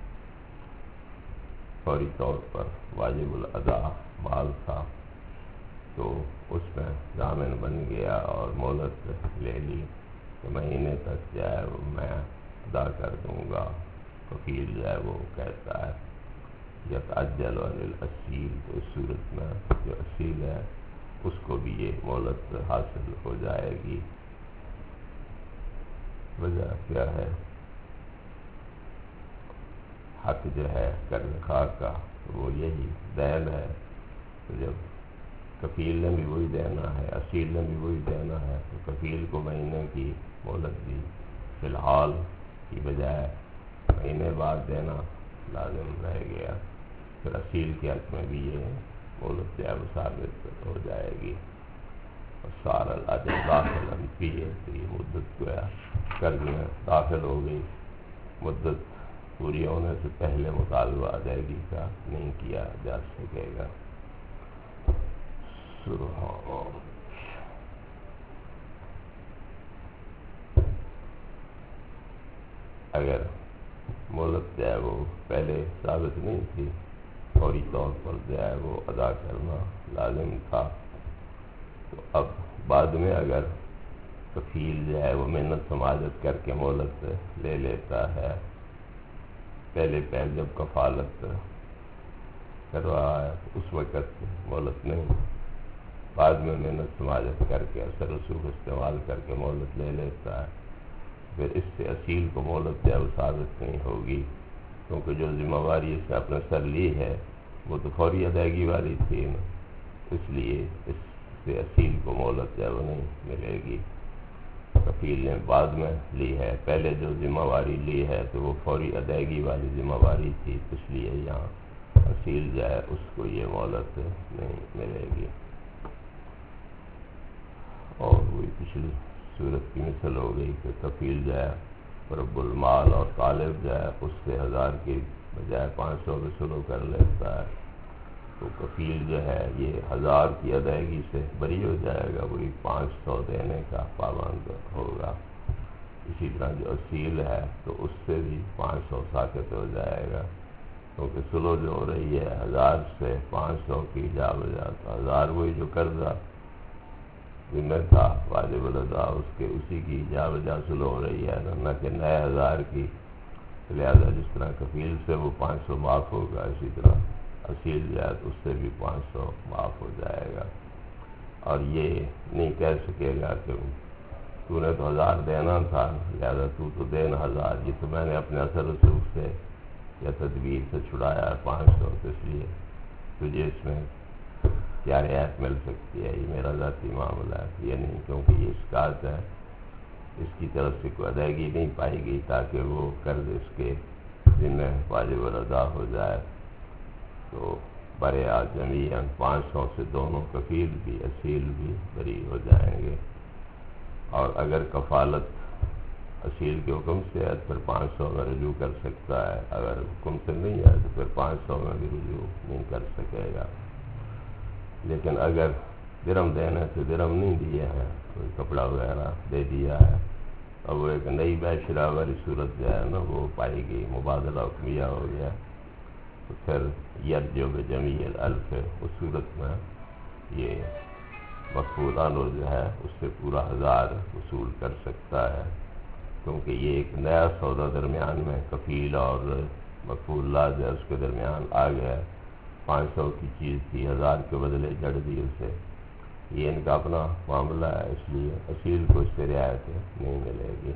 فوری طور پر واجب الادا مال تھا تو اس میں ضامن بن گیا اور مہلت لے لی کہ مہینے تک جو ہے وہ میں ادا کر دوں گا، کفیل جو ہے وہ کہتا ہے یتعجل عن الاصیل، تو اس صورت میں جو اصیل ہے اس کو بھی یہ مہلت حاصل ہو جائے گی۔ وجہ کیا ہے؟ حق جو ہے قرض خواہ کا وہ یہی دین ہے، تو جب کفیل نے بھی وہی دینا ہے، اصیل نے بھی وہی دینا ہے، تو کفیل کو مہینے کی مہلت دی فی الحال کی بجائے مہینے بعد دینا لازم رہ گیا، پھر اصیل کے حق میں بھی یہ مہلت جو ہے وہ ثابت ہو جائے گی۔ اور سارا الاجل داخل فیہ، تو یہ مدت گویا قرض میں داخل ہو گئی، مدت پوری ہونے سے پہلے مطالبہ ادائیگی کا نہیں کیا جا سکے گا۔ اگر مہلت جو ہے وہ پہلے ثابت نہیں تھی، فوری طور پر جو ہے وہ ادا کرنا لازم تھا، تو اب بعد میں اگر کفیل جو ہے وہ محنت سماجت کر کے مہلت لے لیتا ہے، پہلے جب کفالت کر رہا ہے اس وقت مہلت نہیں، بعد میں محنت سماجت کر کے اثر رسوخ استعمال کر کے مہلت لے لیتا ہے، پھر اس سے اصیل کو مہلت جو ہے وہ ثابت نہیں ہوگی، کیونکہ جو ذمہ داری اس نے اپنے سر لی ہے وہ تو فوری ادائیگی والی تھی نا، اس لیے اس سے اصیل کو مہلت جو ہے وہ نہیں ملے گی۔ کفیل نے بعد میں لی ہے، پہلے جو ذمہ داری لی ہے تو وہ فوری ادائیگی والی ذمہ داری تھی، اس لیے یہاں اصیل جو ہے اس کو یہ مہلت نہیں ملے گی۔ اور وہی پچھلی صورت کی مثل ہو گئی کہ کفیل جو ہے رب المال اور طالب جو ہے اس سے 1000 کی بجائے 500 وصول کر لیتا ہے، تو کفیل جو ہے یہ 1000 کی ادائیگی سے بری ہو جائے گا، وہی 500 دینے کا پابند ہوگا۔ اسی طرح جو اصیل ہے تو اس سے بھی 500 ساقط ہو جائے گا، کیونکہ سلو جو ہو رہی ہے 1000 سے 500 کی جا بجا، 1000 وہی جو قرضہ ذمہ تھا واجب الادا اس کے اسی کی جا بجا سلو ہو رہی ہے، نہ کہ نئے 1000 کی، لہذا جس طرح کفیل سے وہ 500 معاف ہوگا اسی طرح اصیل جو ہے اس سے بھی 500 معاف ہو جائے گا۔ اور یہ نہیں کہہ سکے گا کہ تو نے تو 1000 دینا تھا لہذا تو دے نا 1000، یہ تو میں نے اپنے اثر رسوخ سے یا تدبیر سے چھڑایا 500، تو اس لیے تجھے اس میں کیا رعایت مل سکتی ہے، یہ میرا ذاتی معاملہ ہے، یہ نہیں، کیونکہ یہ اسکات ہے، اس کی طرف سے کوئی ادائیگی نہیں پائی گئی تاکہ وہ قرض اس کے ذمہ واجب الادا ہو جائے، تو برے جمیعاً 500 سے دونوں کفیل بھی اصیل بھی بری ہو جائیں گے۔ اور اگر کفالت اصیل کے حکم سے ہے پھر 500 میں رجوع کر سکتا ہے، اگر حکم سے نہیں ہے تو پھر 500 میں بھی رجوع نہیں کر سکے گا۔ لیکن اگر درہم دینے تو درہم نہیں دیے ہیں، کوئی کپڑا وغیرہ دے دیا ہے، اب وہ ایک نئی بے شرح والی صورت جو ہے نا وہ پائی گئی، مبادلہ حکمیہ ہو گیا، تو پھر یرجع بجمیع الالف اس صورت میں یہ مقبول عنہ جو ہے اس سے پورا 1000 وصول کر سکتا ہے، کیونکہ یہ ایک نیا سودا درمیان میں کفیل اور مقبول لا جو ہے اس کے درمیان آ گیا ہے۔ 500 کی چیز تھی، 1000 کے بدلے جڑ دی اسے، یہ ان کا اپنا معاملہ ہے، اس لیے اصیل کو اس سے رعایت نہیں ملے گی۔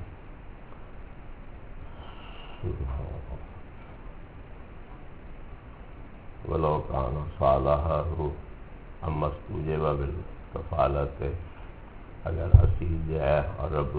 وَلَوْ كَانَ صَالَحَهُ أَمَّا اسْتُوجِبَ بِالْكَفَالَةِ، اگر اصیل جو ہے اور رب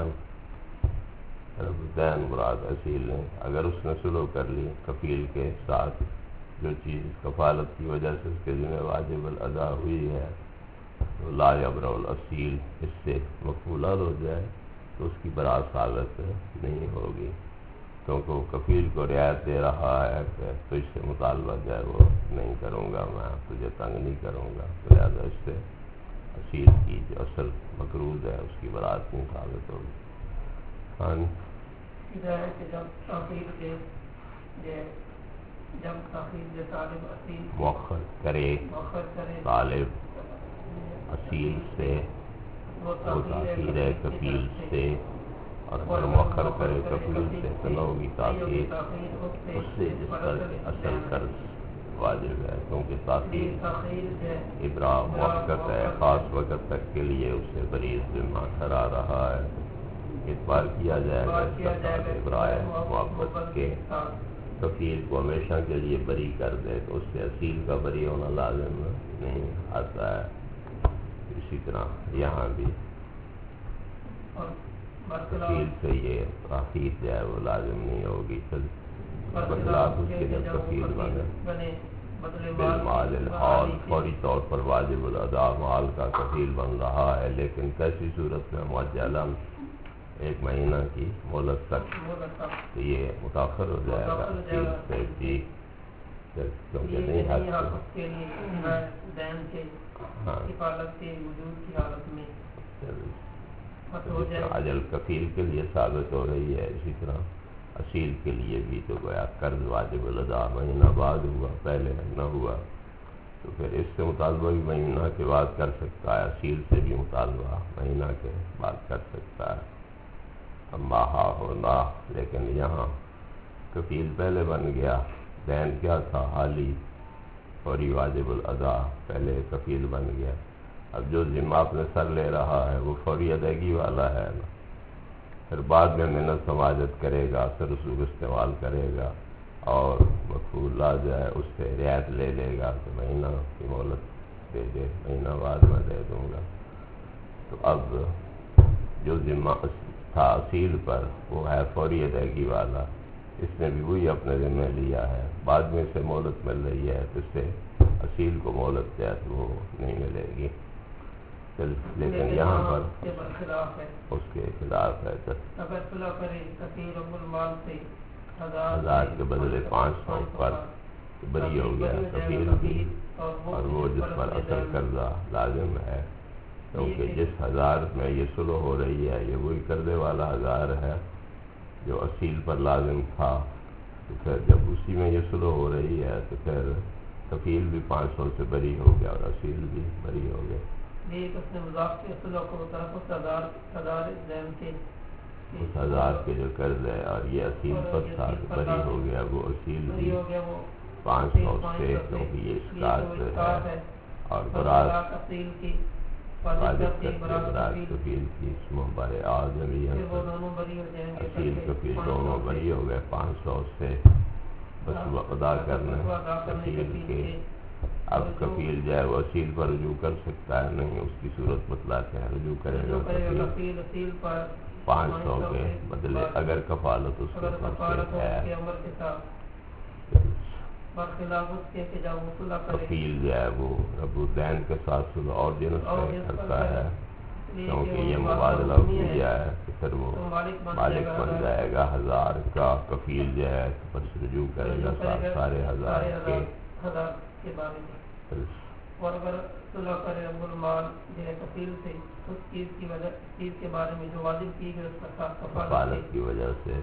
الدین مراد اصیل نے، اگر اس نے سلو کر لی کفیل کے ساتھ، جو چیز کفالت کی وجہ سے اس کے ذمہ واجب الادا ہوئی ہے، تو لا یبرأ الاصیل، اس سے مقبول ہو جائے تو اس کی برات ثابت نہیں ہوگی، کیونکہ وہ کفیل کو رعایت دے رہا ہے کہ تو اس سے مطالبہ جو ہے وہ نہیں کروں گا، میں تجھے تنگ نہیں کروں گا، تو لہٰذا اس سے اصیل کی جو اصل مقروض ہے اس کی برات نہیں ثابت ہوگی۔ ہاں مؤخر کرے طالب اصیل سے، وہ تاخیر ہے کفیل سے، اور اگر مؤخر کرے کفیل سے تو نہ ہوگی تاخیر اس سے جس پر اصل قرض واجب ہے، کیونکہ تاخیر ابراء موقت ہے، خاص وقت تک کے لیے اسے بری ذمہ ٹھہرا رہا ہے، اعتبار کیا جائے گا اس کا ساتھ ابراء موقت کے، کفیل کو ہمیشہ کے لیے بری کر دے تو اس سے اصیل کا بری ہونا لازم نہیں آتا ہے۔ اسی طرح یہاں بھی کفیل سے یہ تاخیر جو ہے وہ لازم نہیں ہوگی، بخلاف اس کے جب کفیل بنے بالمال الحال، فوری طور پر واجب الادا مال کا کفیل بن رہا ہے، لیکن کیسی صورت میں معجلاً 1 مہینہ کی مہلت تک، تو یہ متاخر ہو جائے گا اصیل سے بھی، کیونکہ نہیں اجل کفیل کے لیے ثابت ہو رہی ہے، اسی طرح اصیل کے لیے بھی، تو گویا قرض واجب الادا مہینہ بعد ہوا، پہلے نہ ہوا، تو پھر اس سے مطالبہ بھی مہینہ کے بعد کر سکتا ہے، اصیل سے بھی مطالبہ مہینہ کے بعد کر سکتا ہے۔ اما ہا ہونا، لیکن یہاں کفیل پہلے بن گیا، دین کیا تھا حالی فوری واجب الادا، پہلے کفیل بن گیا، اب جو ذمہ اپنے سر لے رہا ہے وہ فوری ادائیگی والا ہے نا، پھر بعد میں محنت سماجت کرے گا، پھر رسوخ استعمال کرے گا، اور مقبول لا جائے اس سے رعایت لے لے گا کہ مہینہ کی مہلت دے دے، مہینہ بعد میں دے دوں گا، تو اب جو ذمہ تھا اصیل پر وہ ہے فوری ادائیگی والا، اس نے بھی وہی اپنے ذمہ لیا ہے، بعد میں اسے مہلت مل رہی ہے تو اس سے اصیل کو مہلت جو ہے وہ نہیں ملے گی، لیکن یہاں پر اس کے خلاف ہے، اگر صلح کرے کثیر المال سے 1000 کے بدلے 500 پر بری ہو گیا کفیل بھی، اور وہ جس پر اصل قرضہ لازم ہے، کیونکہ جس 1000 میں یہ صلح ہو رہی ہے یہ وہی قرضے والا 1000 ہے جو اصیل پر لازم تھا، تو پھر جب اسی میں یہ صلح ہو رہی ہے تو پھر کفیل بھی 500 سے بری ہو گیا اور اصیل بھی بری ہو گیا۔ اس نے مضاف کے صلح کو طرف اس 1000 دین کے اس 1000 کے جو قرض ہے اور یہ اصیل پر تھا بری ہو گیا، وہ اصیل بھی 500 سے، کیونکہ یہ اسکاٹ ہے، اور برات اصیل کی واجب کرتے برات کفیل کی اسمہ بر آدمی ہے، اصیل کفیل دونوں بری ہو گئے 500 سے، بس ادا کرنا کفیل کے، اب کفیل جو ہے وہ اصیل پر رجوع کر سکتا ہے نہیں، اس کی صورت بتلا کے رجوع کرے گا کفیل 500 کے بدلے، اگر کفالت اس کے پر ہے، کفیل جو ہے وہ رب الدین کے ساتھ صلح اور جنس سے کرتا ہے، کیونکہ یہ مبادلہ ہو گیا ہے تو پھر وہ مالک بن جائے گا 1000 کا، کفیل جو ہے تو پھر رجوع کرے گا سارے 1000 کے بارے میں۔ اور اگر صلح کرے ابو المال جو ہے کفیل سے اس چیز کی وجہ، اس چیز کے بارے میں جو واجب کی گئی اس کا کفالت کی وجہ سے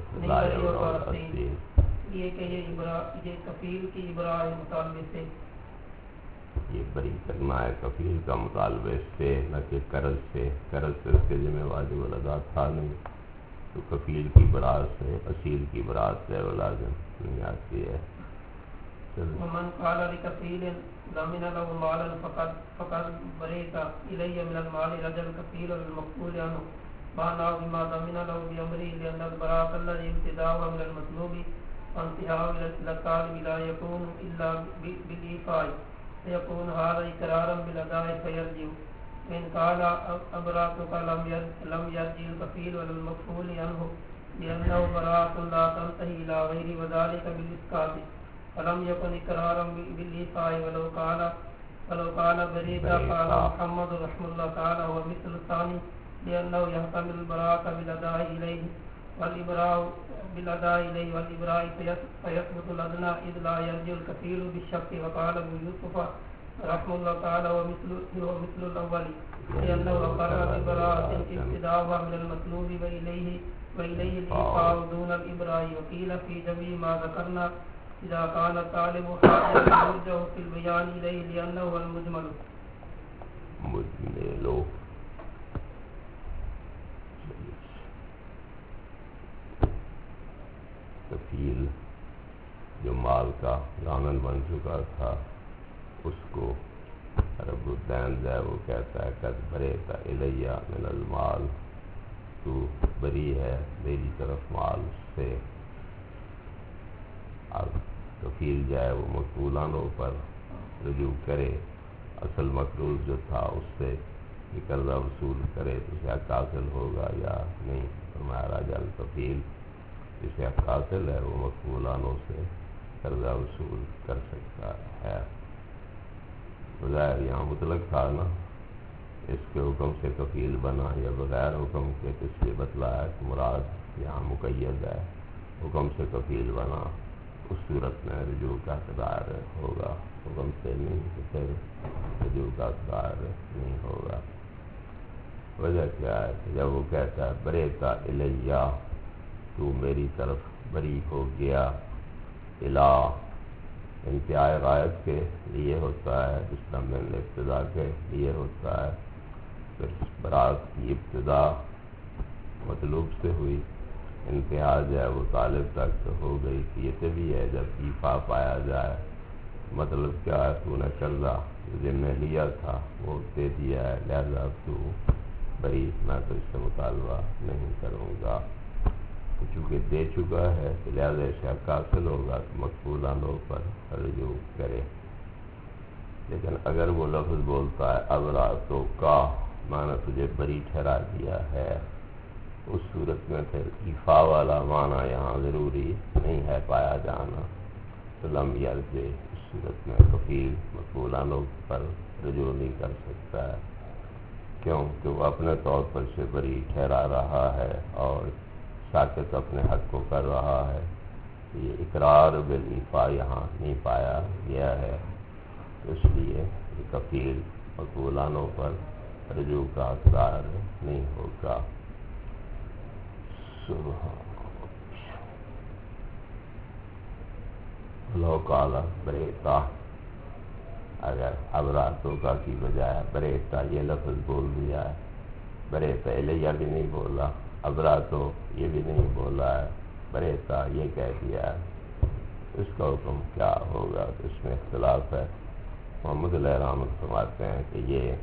یہ کہ یہ کفیل کی ابراء مطالبے سے یہ بری کرنا ہے کفیل کا مطالبے سے، نہ کہ قرض سے۔ قرض سے اس کے ذمہ واجب الادا تھا نہیں، تو کفیل کی برات سے، اصیل کی برات سے وہ لازم نہیں آتی ہے۔ ومن قال لكفيل ضمن له مالا فقد برئت إلي من المال رجل كفيل المقبول عنه معناه بما ضمن له بأمره، لأن البراءة الذي ابتداؤها من المطلوب وانتهاء إلى الطالب لا يكون إلا بالإيفاء، فيكون هذا إقرارا بالأداء فيرجع. وإن قال أبرأتك لم يرجع الكفيل ولا المكفول عنه لأنه براءة لا تنتهي إلى غيره وذلك بالإسقاط، فلم يكن إقرارا بالإيفاء. ولو قال بريت قال محمد رحمه الله تعالى هو مثل الثاني، لأنه يحتمل البراءة بالأداء إليه والإبراء فيثبت الأدنى إذ لا يرجع الكفيل بالشك. وقال أبو يوسف رحمه الله تعالى هو مثل الأول، لأنه أقر ببراءة ابتداؤها من المطلوب وإليه الإيفاء دون الإبراء. وقيل في جميع ما ذكرنا إذا كان الطالب حاجة يرجع في البيان إليه لأنه هو المجمل. کفیل جو مال کا ضامن بن چکا تھا اس کو رب الدین جو ہے وہ کہتا ہے قد بریت الیہ من المال، تو بری ہے میری طرف مال سے۔ اب کفیل جو ہے وہ مقبولانوں پر رجوع کرے، اصل مقروض جو تھا اس سے یہ قرضہ وصول کرے تو اسے حق حاصل ہوگا یا نہیں؟ فرمایا راجع الکفیل جسے حق حاصل ہے وہ مقبولانوں سے قرضہ وصول کر سکتا ہے۔ بظاہر یہاں مطلق تھا نا، اس کے حکم سے کفیل بنا یا بغیر حکم کے، اس لیے بتلایا کہ مراد یہاں مقید ہے، حکم سے کفیل بنا اس صورت میں رجوع کا حقدار ہوگا، حکم سے نہیں تو پھر رجوع کا حقدار نہیں ہوگا۔ وجہ کیا ہے کہ جب وہ کہتا ہے بریت الیہ، تو میری طرف بری ہو گیا، الہ انتہائی غایت کے لیے ہوتا ہے، جس طرح میں نے ابتدا کے لیے ہوتا ہے، پھر برات کی ابتدا مطلوب سے ہوئی، انتہا جو ہے وہ طالب تک ہو گئی تھی۔ یہ سے بھی ہے جب ایفا پایا جائے، مطلب کیا ہے تو نے قرضہ جن نے لیا تھا وہ دے دیا ہے، لہذا تو بری، میں تو اس سے مطالبہ نہیں کروں گا، چونکہ دے چکا ہے لہذا اسے حق حاصل ہوگا تو مقبولانوں پر رجوع کرے۔ لیکن اگر وہ لفظ بولتا ہے ابرأتو کا، میں نے تجھے بری ٹھہرا دیا ہے، اس صورت میں پھر ایفا والا معنی یہاں ضروری نہیں ہے پایا جانا، تو لم یرجع، اس صورت میں کفیل مقبولانوں پر رجوع نہیں کر سکتا ہے، کیوں کہ وہ اپنے طور پر سے بری ٹھہرا رہا ہے اور ساکت اپنے حق کو کر رہا ہے۔ یہ اقرار بالایفاء یہاں نہیں پایا گیا ہے، اس لیے یہ کفیل مقبولانوں پر رجوع کا حقدار نہیں ہوگا۔ لو قال بریتا، اگر ابرأتو کا کی بجائے بریتا یہ لفظ بول دیا ہے، بریتا الیہ بھی نہیں بولا، ابرأتو یہ بھی نہیں بولا ہے، بریتا یہ کہہ دیا ہے، اس کا حکم کیا ہوگا؟ تو اس میں اختلاف ہے۔ محمد علیہ رحمت فرماتے ہیں کہ یہ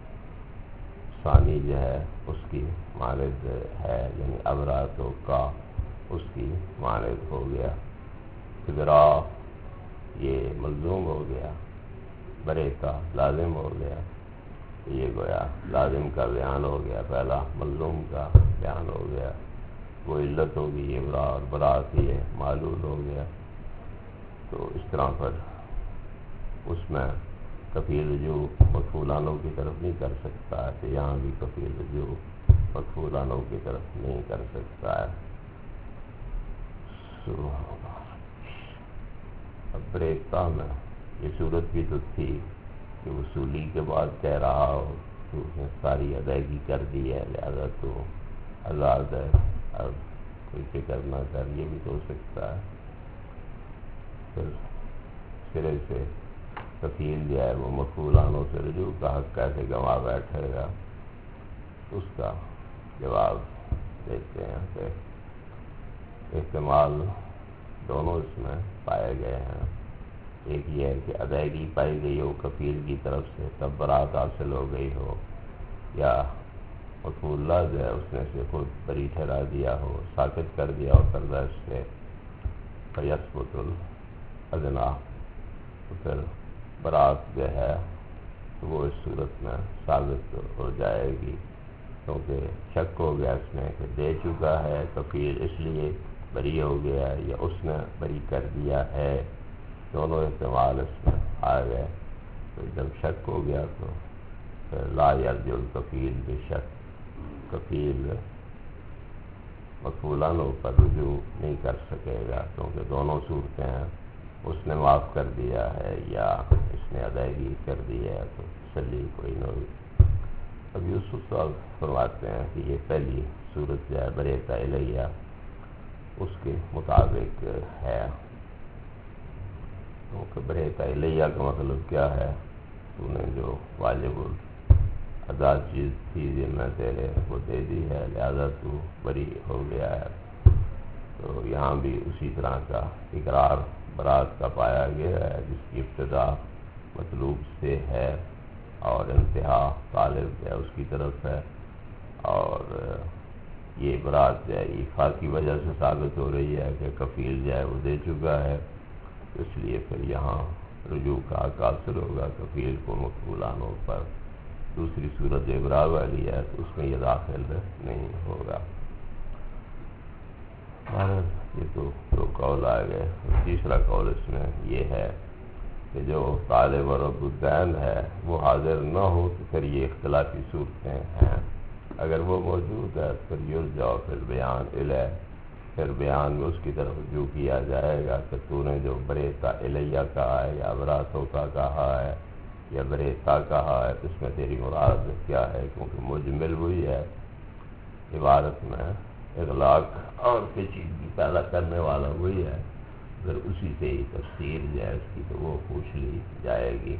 ثانی جو ہے اس کی مانند ہے، یعنی ابرأتو کا اس کی مانند ہو گیا، ابرا یہ ملزوم ہو گیا، بریتا لازم ہو گیا، یہ گویا لازم کا بیان ہو گیا، پہلا ملزوم کا بیان ہو گیا، وہ علت ہوگی ابرا اور برات یہ معلول ہو گیا۔ تو اس طرح پر اس میں کفیل رجوع مدخولانوں کی طرف نہیں کر سکتا ہے، تو یہاں بھی کفیل رجوع مدخولانوں کی طرف نہیں کر سکتا ہے۔ اب بریکتا میں یہ صورت بھی تو تھی کہ وصولی کے بعد کہہ رہا ہو تو اس نے ساری ادائیگی کر دی ہے، لہذا تو آزاد ہے، اب کوئی فکر نہ کر، یہ بھی تو ہو سکتا ہے۔ پھر سرے سے کفیل جو ہے وہ مدخولانوں سے رجوع کا حق کیسے گنوا بیٹھے گا، اس کا جواب دیتے ہیں کہ احتمال دونوں اس میں پائے گئے ہیں۔ ایک یہ ہے کہ ادائیگی پائی گئی ہو کفیل کی طرف سے تب برات حاصل ہو گئی ہو، یا مدخول جو ہے اس نے سے خود بری ٹھہرا دیا ہو، ساکت کر دیا ہو سردش سے، فیثبت الادنیٰ، تو پھر برات جو ہے تو وہ اس صورت میں ثابت ہو جائے گی، کیونکہ شک ہو گیا اس میں کہ دے چکا ہے کفیل اس لیے بری ہو گیا ہے، یا اس نے بری کر دیا ہے، دونوں احتمال اس میں آ گئے۔ تو جب شک ہو گیا تو پھر لا یرجع الکفیل بے شک کفیل مدخولانوں پر رجوع نہیں کر سکے گا، کیونکہ دونوں صورتیں ہیں، اس نے معاف کر دیا ہے یا اس نے ادائیگی کر دی ہے، تو تسلی کوئی نہ ہوئی۔ اب یوسف صاحب فرماتے ہیں کہ یہ پہلی صورت جو ہے بریتا الیہ اس کے مطابق ہے، کیونکہ بریتا الیہ کا مطلب کیا ہے، تو نے جو واجب ادا چیز تھی میں تیرے وہ دے دی ہے، لہذا تو بری ہو گیا ہے۔ تو یہاں بھی اسی طرح کا اقرار برات کا پایا گیا ہے، جس کی ابتدا مطلوب سے ہے اور انتہا طالب ہے اس کی طرف ہے، اور یہ برات جو ہے ایفا کی وجہ سے ثابت ہو رہی ہے کہ کفیل جو ہے وہ دے چکا ہے، اس لیے پھر یہاں رجوع کا حق حاصل ہوگا کفیل کو مدخولانوں پر۔ دوسری صورت ابراء والی ہے تو اس میں یہ داخل نہیں ہوگا۔ یہ تو دو قول آ گئے۔ تیسرا قول اس میں یہ ہے کہ جو طالب اور رب الدین ہے وہ حاضر نہ ہو تو پھر یہ اختلافی صورتیں ہیں، اگر وہ موجود ہے پھر یرجع پھر بیان الیہ، پھر بیان میں اس کی طرف رجوع کیا جائے گا کہ تو نے جو بریتا الیہ کہا ہے یا براتوں کا کہا ہے یا بریتا کہا ہے، اس میں تیری مراد کیا ہے، کیونکہ مجمل وہی ہے، عبارت میں اغلاق اور پیچیدگی پیدا کرنے والا وہی ہے، پھر اسی سے ہی تفسیر جو ہے اس کی تو وہ پوچھ لی جائے گی۔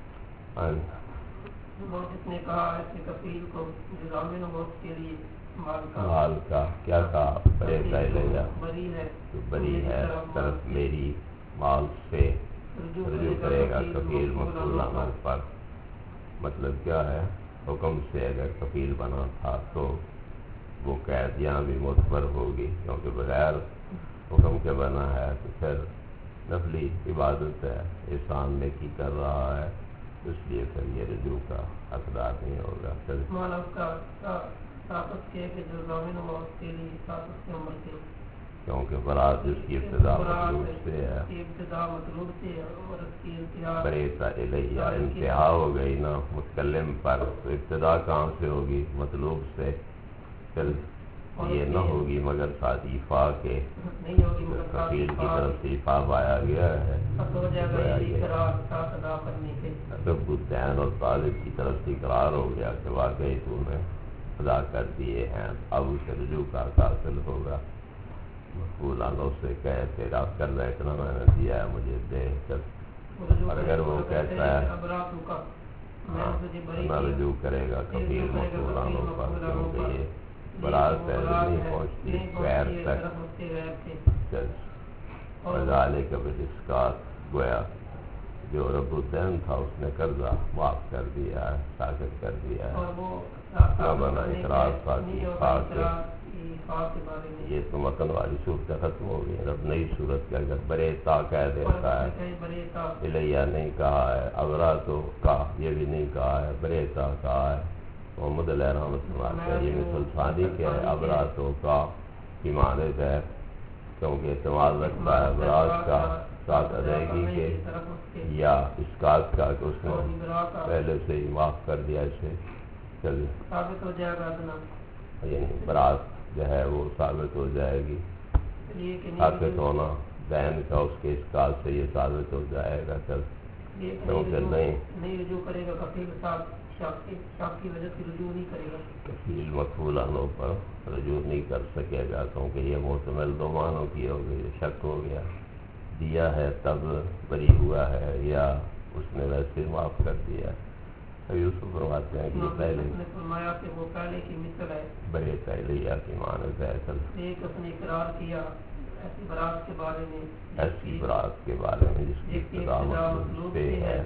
موت نے کہا ہے کہ کفیل کو ضامن موت کے لیے مال کا کیا کہا، بریتا الیہ بری ہے تو بری ہے طرف میری مال سے رجوع کرے گا کفیل مدخولانوں پر۔ مطلب کیا ہے، حکم سے اگر کفیل بنا تھا تو وہ قید یہاں بھی معتبر ہوگی، کیونکہ بغیر حکم کے بنا ہے تو پھر نفلی عبادت ہے، احسان نیکی کر رہا ہے، اس لیے پھر یہ رجوع کا حقدار نہیں ہوگا۔ مالک کا طاقت کے کہ جو ضامن موت کے لیے طاقت کے عمر کے، کیونکہ برات جس کی ابتدا مطلوب سے ہے، ابتدا مطلوب سے ہے اور اس کی انتہا بریتا الیہ انتہا ہو گئی نا متکلم پر، تو ابتدا کہاں سے ہوگی، مطلوب سے، پھر یہ نہ ہوگی مگر ساتھ ایفا کے کفیل کی طرف سے ایفا پایا گیا ہے، رب الدین اور طالب کی طرف سے اقرار ہو گیا کہ واقعی تو نے ادا کر دیے ہیں، اب اسے رجوع کا حاصل ہوگا۔ مدخولانوں سے کہے تیرا کر رہا اتنا میں نے دیا ہے مجھے دے کر، اور اگر وہ کہتا ہے نہ رجوع کرے گا کفیل مدخولانوں پر، کیونکہ یہ برات نہیں پہنچتی غیر تک، وذالک بالاسقاط، گویا جو رب الدین تھا اس نے قرضہ معاف کر دیا ہے، ساکت کر دیا ہے، نہ بنا اقرار ساتھی یہ تو متن والی صورت ختم ہو گئی۔ اب نئی صورت کے اگر بریتا کہہ دیتا ہے، الیہ نہیں کہا ہے، ابراتو کا یہ بھی نہیں کہا ہے، بریتا کہا ہے، محمد علیہ رحمۃ اللہ ہے، یہ مثل ثانی کے ہے، ابراتو کا کی مانند ہے، کیونکہ اعتماد رکھتا ہے برات کا اسقاط ادائیگی کے یا اسقاط کا کہ اس نے پہلے سے ہی معاف کر دیا اسے چل ثابت ہو جائے گا، یعنی برات جو ہے وہ ثابت ہو جائے گی، ثابت ہونا دین کا اس کے اسقاط سے یہ ثابت ہو جائے گا چل کیونکہ نہیں رجوع کرے گا کفیل صاحب شاپ کی وجہ سے رجوع نہیں کرے گا، کفیل مقبولانوں پر رجوع نہیں کر سکے گا کیونکہ یہ محتمل دو معنوں کی ہو گئی، شک ہو گیا دیا ہے تب بری ہوا ہے یا اس نے ویسے معاف کر دیا۔ یوسف فرماتے ہیں کہ یہ پہلے نے فرمایا کہ وہ پہلے کی مثل ہے، بڑے پہلیا کی مانت ہے چل ایک اس نے اقرار کیا ایسی برات کے بارے میں، ایسی برات کے بارے میں جس کی ابتدا مطلوب سے ہے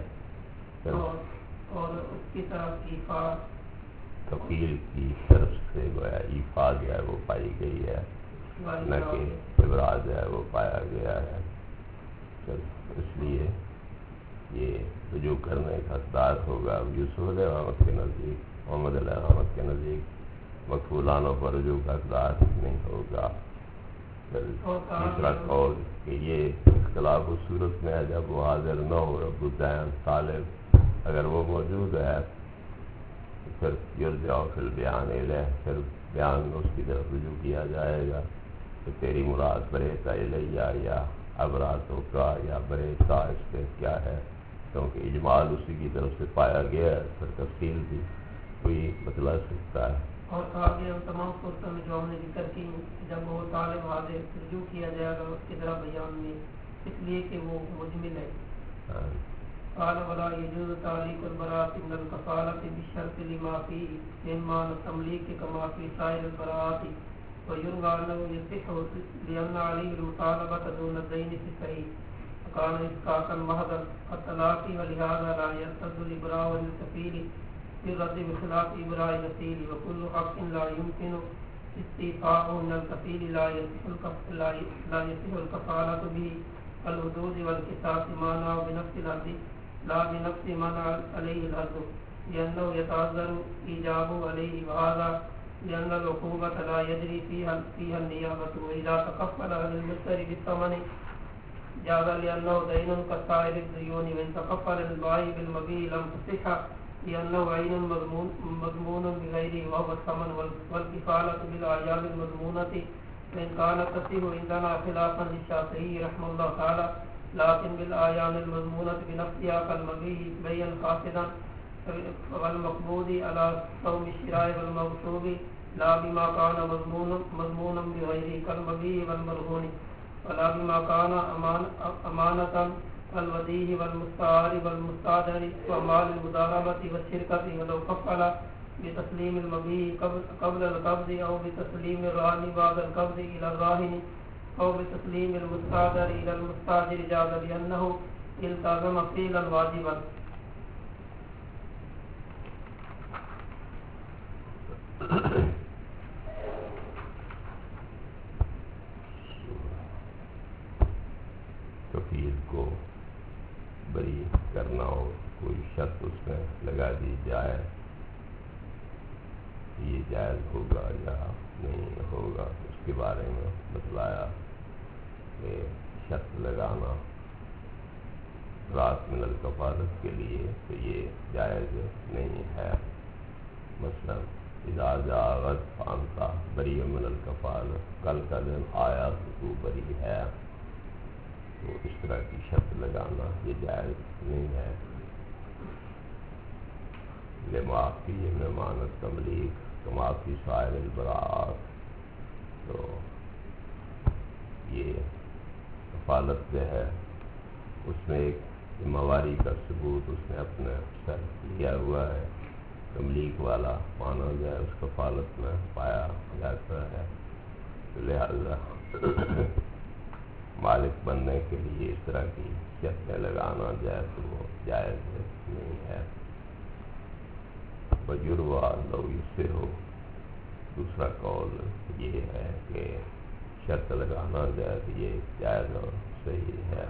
اور اس کی طرف ایفا کفیل کی طرف سے گویا ایفا جو ہے وہ پائی گئی ہے نہ کہ ابراز جو ہے وہ پایا گیا ہے، چل اس لیے یہ رجوع کرنے کا حقدار ہوگا یوسف علیہ السلام کے نزدیک، محمد علیہ السلام کے نزدیک مقبولانوں پر رجوع کا حقدار نہیں ہوگا۔ تیسرا قول کہ یہ اختلاف اس صورت میں ہے جب وہ حاضر نہ ہو، رب الدین طالب اگر وہ موجود ہے پھر یرجع فی البیان الیہ، پھر بیان میں اس کی طرف رجوع کیا جائے گا کہ تیری مراد بریت الیہ یا ابراتوں کا یا بریت اس پہ کیا ہے، کیونکہ اجمال اسی کی طرف سے پایا گیا ہے، پھر تفصیل بھی کوئی بتلا سکتا ہے۔ اور کہا گیا تمام صورتوں میں جو ہم نے ذکر کی جب وہ طالب حاضر رجوع کیا جائے گا اس کی طرح بیان میں، اس لیے کہ وہ مجمل ہے۔ قال ولا يجوز تعليق البراءة من الكفالة بشرط لما فيه مما التمليك كما في سائر البراءات، ويروى أنه يصح لأن عليه المطالبة دون الدين في الصحيح وكان إسقاطا محضا الطلاق، ولهذا لا يرتد الإبراء للكفيل بالرد بخلاف إبراء الوكيل، وكل حق لا يمكن استيفاؤه من الكفيل لا يصح الكفالة به الحدود والقصاص معناه بنفس الحد لا بنفس من عليه الحد، لأنه يتعذر إيجابه عليه، وهذا لأن العقوبة لا يجري فيها النيابة، وإذا تكفل عن المشتري بالثمن جاز لأنه دين كسائر الديون، وإن تكفل البائع بالمبيع لم تصح لأنه عين مضمون بغيره وهو الثمن، والكفالة بالأعيان المضمونة وإن كانت تصح عندنا خلافا للشافعي رحمه الله تعالى، لكن بالأعيان المضمونة بنفسها كالمبيع بيعا فاسدا والمقبوض على صوم الشراء والمغصوب لا بما كان مضمونا بغيره كالمبيع والمرهون، ولا بما كان أمانة والوديع والمستعار والمستأجر ومال المضاربة والشركة، ولو كفل بتسليم المبيع قبل القبض أو بتسليم الراهن بعد القبض إلى الراهن أو بتسليم المستأجر إلى المستأجر جاز لأنه التزم فعلا واجبا۔ کفیل کو بری کرنا ہو، کوئی شرط اس میں لگا دی جائے، یہ جائز ہوگا یا نہیں ہوگا، اس کے بارے میں بتلایا کہ شرط لگانا رات من الکفالت کے لیے تو یہ جائز نہیں ہے۔ مثلا اذا جاء غد فانت بری من الکفالت، کل کا دن آیا تو بری ہے، تو اس طرح کی شرط لگانا یہ جائز نہیں ہے۔ معافی میں مانت تملیک معافی سائر البراءات، تو یہ کفالت جو ہے اس میں ایک ذمہ کا ثبوت اس نے اپنے سر لیا ہوا ہے، تملیک والا مانا جو ہے اس کفالت میں پایا جاتا ہے، لہذا مالک بننے کے لیے اس طرح کی شرطیں لگانا جائے تو وہ جائز نہیں ہے۔ بجروا لو سے ہو، دوسرا قول یہ ہے کہ شرط لگانا جائے تو یہ جائز اور صحیح ہے۔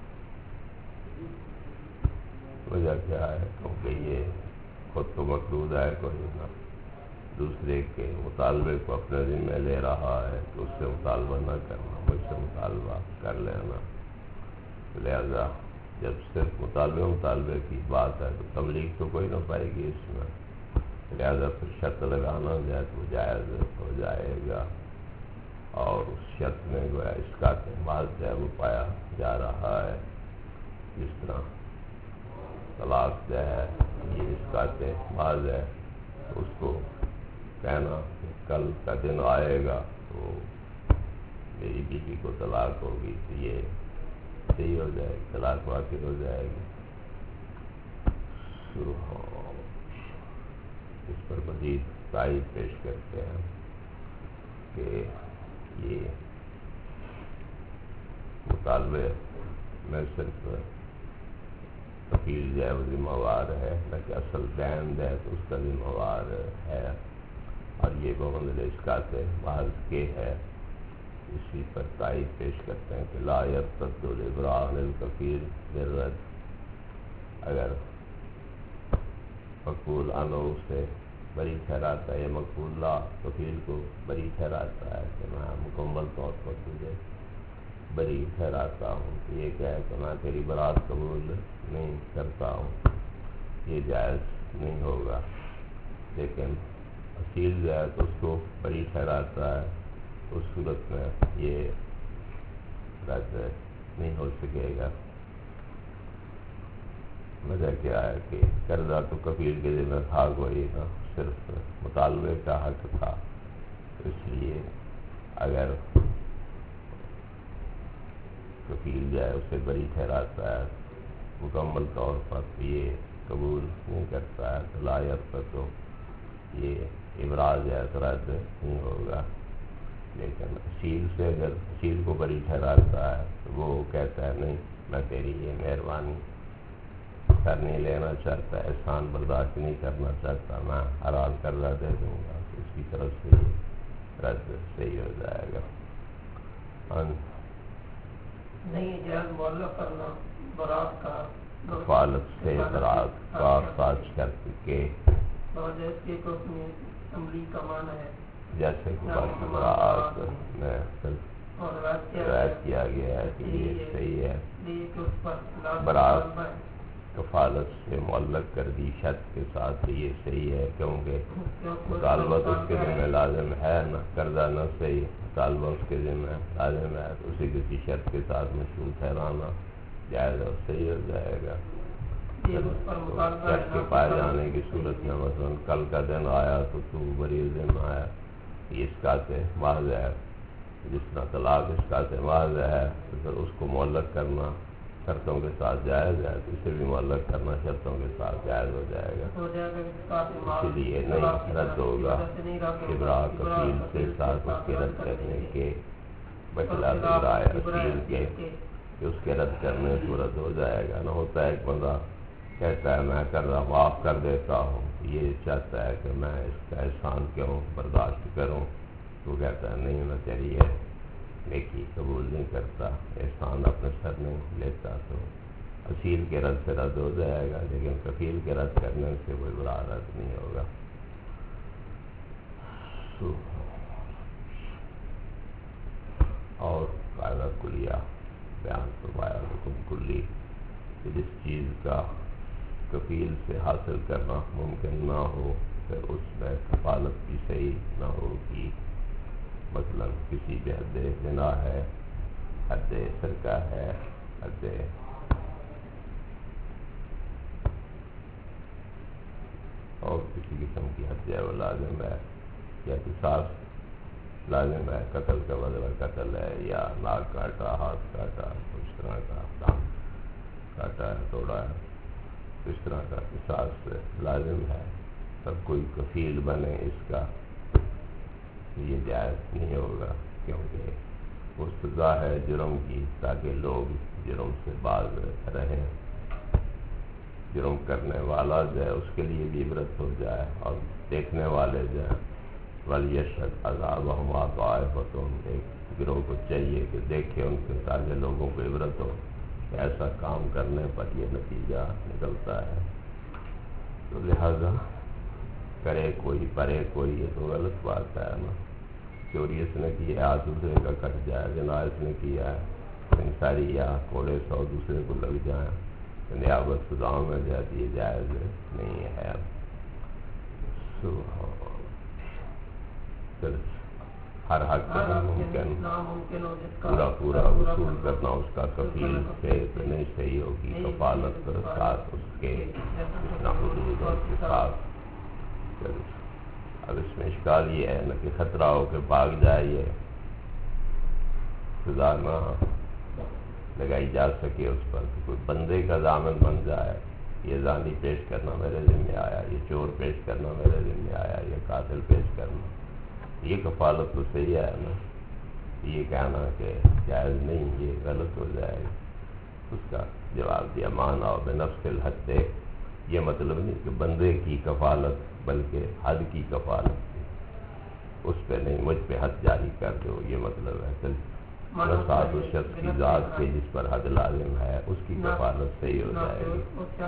وجہ کیا ہے؟ کیونکہ یہ خود تو مقصود ہے، کوئی نہ دوسرے کے مطالبے کو اپنے ذمہ لے رہا ہے تو اس سے مطالبہ نہ کرنا، مجھ سے مطالبہ کر لینا، لہذا جب صرف مطالبے کی بات ہے تو تملیغ تو کوئی نہ پائے گی اس میں، لہذا پھر شرط لگانا جائے تو جائز ہو جائے گا، اور اس شرط میں گویا اسقاط محض جو ہے وہ پایا جا رہا ہے. جس طرح طلاق جو ہے یہ اسقاط محض ہے، تو اس کو کہنا کہ کل کا دن آئے گا تو میری بیوی کو طلاق ہوگی تو یہ صحیح ہو جائے گی، طلاق واقع ہو جائے گی. اس پر مزید تائید پیش کرتے ہیں کہ یہ مطالبے میں صرف کفیل جو ہے وہ ذمہ وار ہے، نہ کہ اصل دین ہے تو اس کا ذمہ وار ہے، اور یہ بمنزلہ اسقاط محض کے ہے. اسی پر تائید پیش کرتے ہیں کہ لا یرتد الابراء عن الکفیل بالرد، اگر مقبول عنہ سے بری ٹھہراتا ہے، مقبول لا کفیل کو بری ٹھہراتا ہے کہ میں مکمل طور پر تجھے بری ٹھہراتا ہوں، یہ کہے کہ میں تیری برات قبول نہیں کرتا ہوں، یہ جائز نہیں ہوگا. لیکن اصیل جو ہے تو اس کو بری ٹھہراتا ہے، اس صورت میں یہ رد نہیں ہو سکے گا. وجہ کیا ہے کہ قرضہ تو کفیل کے ذمہ تھا کوئی نہ، صرف مطالبے کا حق تھا. اس لیے اگر کفیل جو ہے اسے بری ٹھہراتا ہے مکمل طور پر یہ قبول نہیں کرتا ہے تو لا یرتد، تو یہ ابراء جو ہے رد نہیں ہوگا. لیکن اصیل سے اگر اصیل کو بری ٹھہراتا ہے تو وہ کہتا ہے نہیں میں تیری یہ مہربانی کر نہیں لینا چاہتا، احسان برداشت نہیں کرنا چاہتا، میں ہر حال قرضہ دے دوں گا، تو اس کی طرف سے یہ رد صحیح ہو جائے گا. نہیں جائز معلق کرنا برات کا کفالت سے برات کا ساتھ شرط کے جیسے کہ اس میں تملیغ کا معنی ہے، جیسے کہ باقی برات میں روایت کیا گیا ہے کہ یہ صحیح ہے. برات کفالت سے معلق کر دی شرط کے ساتھ یہ صحیح ہے، کیونکہ مطالبہ اس کے ذمہ لازم ہے نہ، قرضہ نہ صحیح، مطالبہ اس کے ذمہ لازم ہے تو اسی کسی شرط کے ساتھ مشروط ٹھہرانا جائز اور صحیح ہو جائے گا. شرط کے پائے جانے کی صورت میں مثلا کل کا دن آیا تو بری ذمہ آیا، یہ اسقاط محض ہے. جس طرح طلاق اسقاط محض ہے تو پھر اس کو معلق کرنا شرطوں کے ساتھ جائز ہے، تو اسے بھی معلق کرنا شرطوں کے ساتھ جائز ہو جائے گا. اسی لیے نہیں رد ہوگا ابراء کفیل سے ساتھ اس کے رد کرنے کے بخلاف ابراء اصیل کے، کہ اس کے رد کرنے سے رد ہو جائے گا. نہ ہوتا ہے ایک بندہ کہتا ہے میں قرضہ معاف کر دیتا ہوں، یہ چاہتا ہے کہ میں اس کا احسان کیوں برداشت کروں، تو کہتا ہے نہیں میں تیری ہے نیکی قبول نہیں کرتا، احسان اپنے سر نہیں لیتا. تو اصیل کے رد سے رد ہو جائے گا، لیکن کفیل کے رد کرنے سے کوئی برا رد نہیں ہوگا. اور قاعدہ کلیہ بیان فرمایا حکم کلی کہ جس چیز کا کفیل سے حاصل کرنا ممکن نہ ہو پھر اس میں کفالت بھی صحیح نہ ہوگی. مثلا کسی پہ حد زنا ہے، حد سرقہ ہے، حد اور کسی قسم کی حد ہے وہ لازم ہے، یا قصاص لازم ہے، قتل کا بدلہ قتل ہے، یا ناک کاٹا، ہاتھ کاٹا، اس طرح کا دام کاٹا ہے، توڑا ہے، اس طرح کا قصاص لازم ہے. تب کوئی کفیل بنے اس کا یہ جائز نہیں ہوگا، کیونکہ وہ سزا ہے جرم کی تاکہ لوگ جرم سے باز رہیں، جرم کرنے والا جو ہے اس کے لیے بھی عبرت ہو جائے، اور دیکھنے والے جو ہیں وَلْيَشْهَدْ عَذَابَهُمْ طَائِفَةٌ، ایک گروہ کو چاہیے کہ دیکھے ان کے تاکہ لوگوں کو عبرت ہو کہ ایسا کام کرنے پر یہ نتیجہ نکلتا ہے. تو لہذا کرے کوئی پرے کوئی، یہ تو غلط بات ہے نا. چوری اس نے کی ہے، ہاتھ دوسرے کا کٹ جائے، زنا اس نے کیا ہے انصاری یا کوڑے 100 دوسرے کو لگ جائیں تو نیابت خداؤں میں جاتی ہے، جائز نہیں ہے۔ ہر حق کا ممکن پورا وصول کرنا اس کا کفیل سے تو نہیں صحیح ہوگی، کفالت کے ساتھ اس کے اتنا حدود اور کے ساتھ۔ اب اس میں اشکال یہ ہے نا کہ خطرہ ہو کہ بھاگ جائے، یہ سزا نہ لگائی جا سکے اس پر، کوئی بندے کا ضامن بن جائے، یہ زانی پیش کرنا میرے ذمہ آیا، یہ چور پیش کرنا میرے ذمہ آیا، یہ قاتل پیش کرنا، یہ کفالت تو صحیح ہے نا۔ یہ کہنا کہ جائز نہیں، یہ غلط ہو جائے گا۔ اس کا جواب دیا مانا و بنفس الحد، یہ مطلب نہیں کہ بندے کی کفالت بلکہ حد کی کفالت، اس پہ نہیں مجھ پہ حد جاری کر دو، یہ مطلب ہے۔ ساتھ اس شخص کی ذات سے جس پر حد لازم ہے اس کی کفالت صحیح ہو جائے گی،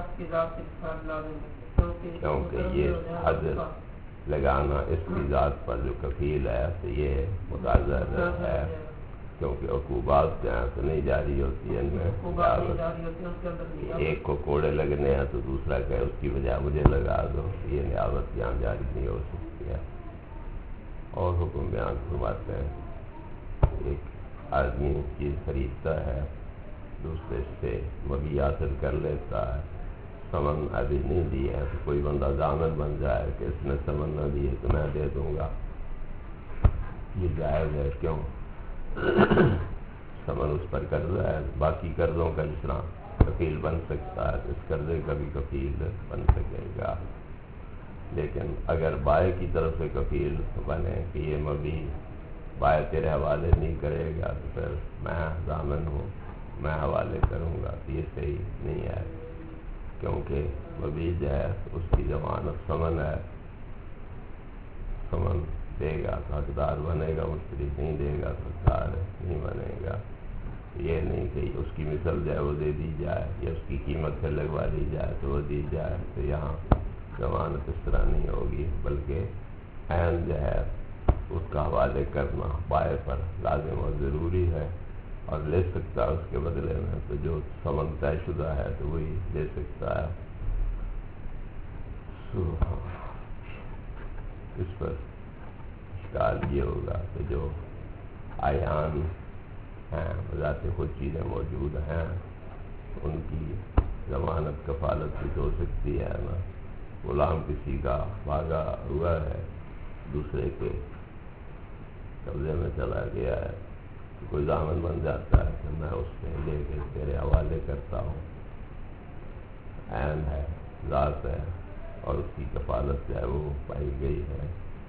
کیونکہ یہ حد لگانا اس کی ذات پر جو کفیل ہے تو یہ متعذر ہے، کیونکہ عقوبات جو ہیں تو نہیں جاری ہوتی ہیں، ان میں ایک کو کوڑے لگنے ہیں تو دوسرا کہ اس کی وجہ مجھے لگا دو، یہ نیابت یہاں جاری نہیں ہو سکتی ہے۔ اور حکم بیان فرماتے ہیں، ایک آدمی چیز خریدتا ہے، دوسرے سے مبی حاصل کر لیتا ہے، ثمن ابھی نہیں دیا ہے تو کوئی بندہ ضامن بن جائے کہ اس نے ثمن نہ دیے تو میں دے دوں گا، یہ جائز ہے۔ کیوں؟ ثمن اس پر قرضہ ہے، باقی قرضوں کا جس طرح کفیل بن سکتا ہے اس قرضے کا بھی کفیل بن سکے گا، لیکن اگر بائے کی طرف سے کفیل بنے کہ یہ مبی بائے تیرے حوالے نہیں کرے گا تو پھر میں ضامن ہوں، میں حوالے کروں گا، تو یہ صحیح نہیں ہے، کیونکہ مبی جو ہے اس کی ضمانت ثمن ہے، ثمن دے گا تو حقدار بنے گا، مشتری نہیں دے گا تو حقدار نہیں بنے گا۔ یہ نہیں کہ اس کی مثل جو ہے وہ دے دی جائے یا اس کی قیمت سے لگوا دی جائے تو وہ دی جائے، تو یہاں ضمانت اس طرح نہیں ہوگی، بلکہ عین جو ہے اس کا حوالے کرنا بائے پر لازم اور ضروری ہے، اور لے سکتا ہے اس کے بدلے میں تو جو ثمن طے شدہ ہے تو وہی لے سکتا ہے۔ اس پر اشکال یہ ہوگا کہ جو عیان ہیں، بذات خود چیزیں موجود ہیں، ان کی ضمانت کفالت بھی ہو سکتی ہے نا۔ غلام کسی کا بھاگا ہوا ہے، دوسرے کے قبضے میں چلا گیا ہے تو کوئی ضامن بن جاتا ہے کہ میں اس سے لے کے تیرے حوالے کرتا ہوں، عین ہے، ذات ہے، اور اس کی کفالت جو ہے وہ پائی گئی ہے۔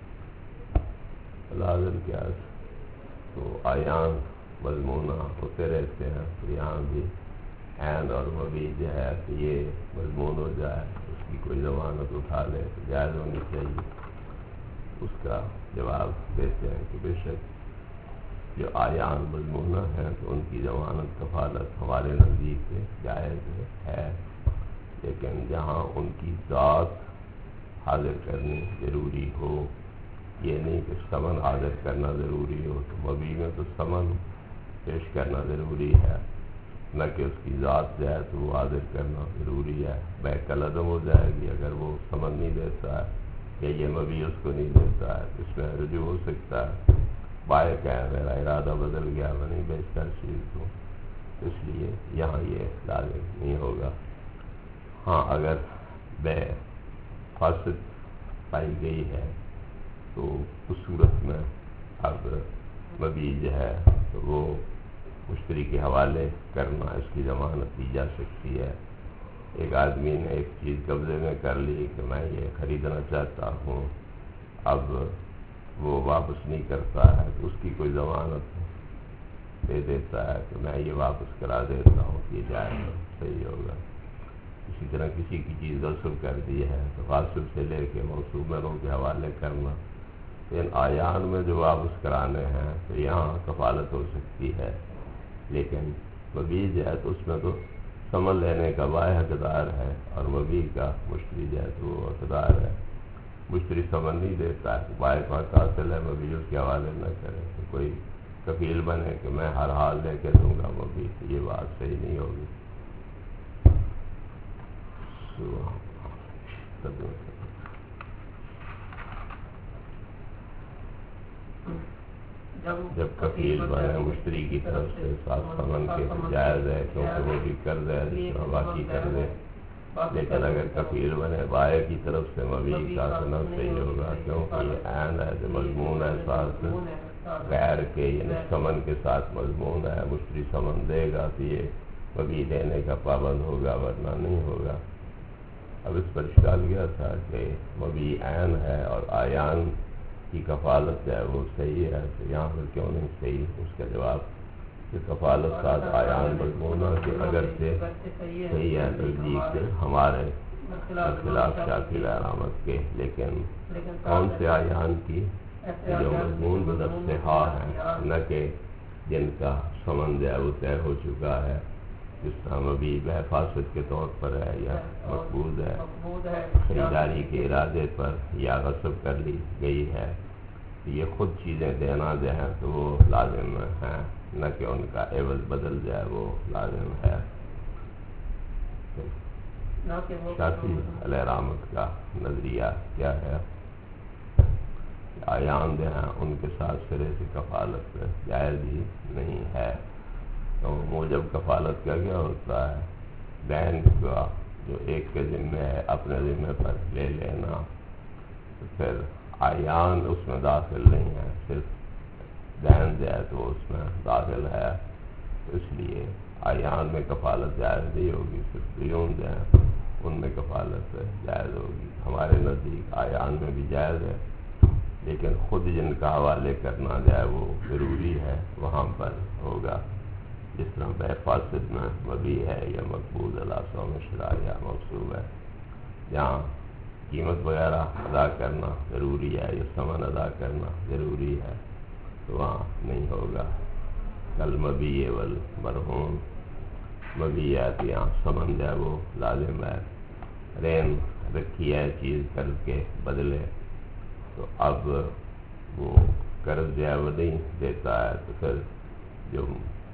لازم کیا تو عیان مضمونہ ہوتے رہتے ہیں، تو یہاں بھی عین اور مبی جو ہے کہ یہ مضمون ہو جائے، اس کی کوئی ضمانت اٹھا لے تو جائز ہونی چاہیے۔ اس کا جواب دیتے ہیں کہ بے شک جو عیان مضمونہ ہیں تو ان کی ضمانت کفالت ہمارے نزدیک سے جائز ہے، لیکن جہاں ان کی ذات حاضر کرنی ضروری ہو، یہ نہیں کہ ثمن حاضر کرنا ضروری ہو، تو مبی میں تو ثمن پیش کرنا ضروری ہے، نہ کہ اس کی ذات جو ہے تو وہ حاضر کرنا ضروری ہے۔ بیع کل عدم ہو جائے گی اگر وہ ثمن نہیں دیتا ہے یا یہ مبی اس کو نہیں دیتا ہے، اس میں رجوع ہو سکتا ہے، بائع کہ میرا ارادہ بدل گیا، میں نہیں بیچتا چیز کو، اس لیے یہاں یہ لازم نہیں ہوگا۔ ہاں اگر بیع فاسد پائی گئی ہے تو اس صورت میں اب مبی جو ہے تو وہ مشتری کے حوالے کرنا، اس کی ضمانت دی جا سکتی ہے۔ ایک آدمی نے ایک چیز قبضے میں کر لی کہ میں یہ خریدنا چاہتا ہوں، اب وہ واپس نہیں کرتا ہے تو اس کی کوئی ضمانت دے دیتا ہے کہ میں یہ واپس کرا دیتا ہوں، یہ جائز صحیح ہوگا۔ اسی طرح کسی کی چیز غصب کر دی ہے تو غاصب سے لے کے موصوبروں کے حوالے کرنا، ان عیان میں جو واپس کرانے ہیں تو یہاں کفالت ہو سکتی ہے، لیکن مبی جو ہے تو اس میں تو ثمن لینے کا بائع حقدار ہے اور مبی کا مشتری جو ہے تو وہ حقدار ہے۔ مشتری ثمن نہیں دیتا ہے تو بائع کو حق حاصل ہے مبی اس کے حوالے نہ کرے، تو کوئی کفیل بنے کہ میں ہر حال لے کے دوں گا مبی، یہ بات صحیح نہیں ہوگی. جب کفیل بنے مشتری کی طرف سے ساتھ ثمن کے جائز ہے، کیونکہ وہ بھی قرض ہے جس طرح باقی قرض ہے. لیکن اگر کفیل بنے بائے کی طرف سے مبی کا تو نہ صحیح ہوگا، کیونکہ یہ عین ہے جو مضمون ہے ساتھ غیر کے، یعنی ثمن کے ساتھ مضمون ہے. مشتری ثمن دے گا تو یہ مبی دینے کا پابند ہوگا، ورنہ نہیں ہوگا. اب اس پر اشکال کیا تھا کہ مبی عین ہے اور آیان کی کفالت ہے وہ صحیح ہے، تو یہاں پر کیوں نہیں صحیح؟ اس کا جواب کہ کفالت ساتھ آیان مضمونہ کے اگر سے صحیح ہے نزدیک ہمارے خلاف شافعی احمد کے، لیکن کون سے آیان کی؟ جو مضمون بدر سے ہاں ہیں، نہ کہ جن کا ثمن جو ہے وہ طے ہو چکا ہے، جس طرح مبی بہ فاسد کے طور پر ہے یا مقبوض ہے، خریداری کے ارادے پر یا غصب کر لی گئی ہے. یہ خود چیزیں دینا جو ہیں تو وہ لازم ہیں، نہ کہ ان کا عوض بدل جائے وہ لازم ہے. شافعی علیہ رحمت کا نظریہ کیا ہے؟ آیان جو ہیں ان کے ساتھ سرے سے کفالت جائز ہی نہیں ہے. تو موجب کفالت کا کیا ہوتا ہے؟ دین کا جو ایک کے ذمہ ہے اپنے ذمہ پر لے لینا. تو پھر آیان اس میں داخل نہیں ہے، صرف دین جو ہے تو اس میں داخل ہے. تو اس لیے آیان میں کفالت جائز نہیں ہوگی، صرف دیون جو ہیں ان میں کفالت جائز ہوگی. ہمارے نزدیک آیان میں بھی جائز ہے، لیکن خود جن کا حوالے کرنا جائے وہ ضروری ہے، وہاں پر ہوگا. جس طرح بے فاسد میں مبی ہے یا مقبوض الاثوں میں شرع یا مقصوب ہے، جہاں قیمت وغیرہ ادا کرنا ضروری ہے یا ثمن ادا کرنا ضروری ہے، تو وہاں نہیں ہوگا. کل مبی والمرہون مبی ہے تو یہاں ثمن جو ہے وہ لازم ہے. رین رکھی ہے چیز قرض کے بدلے، تو اب وہ قرض جو ہے وہ نہیں دیتا ہے، تو پھر جو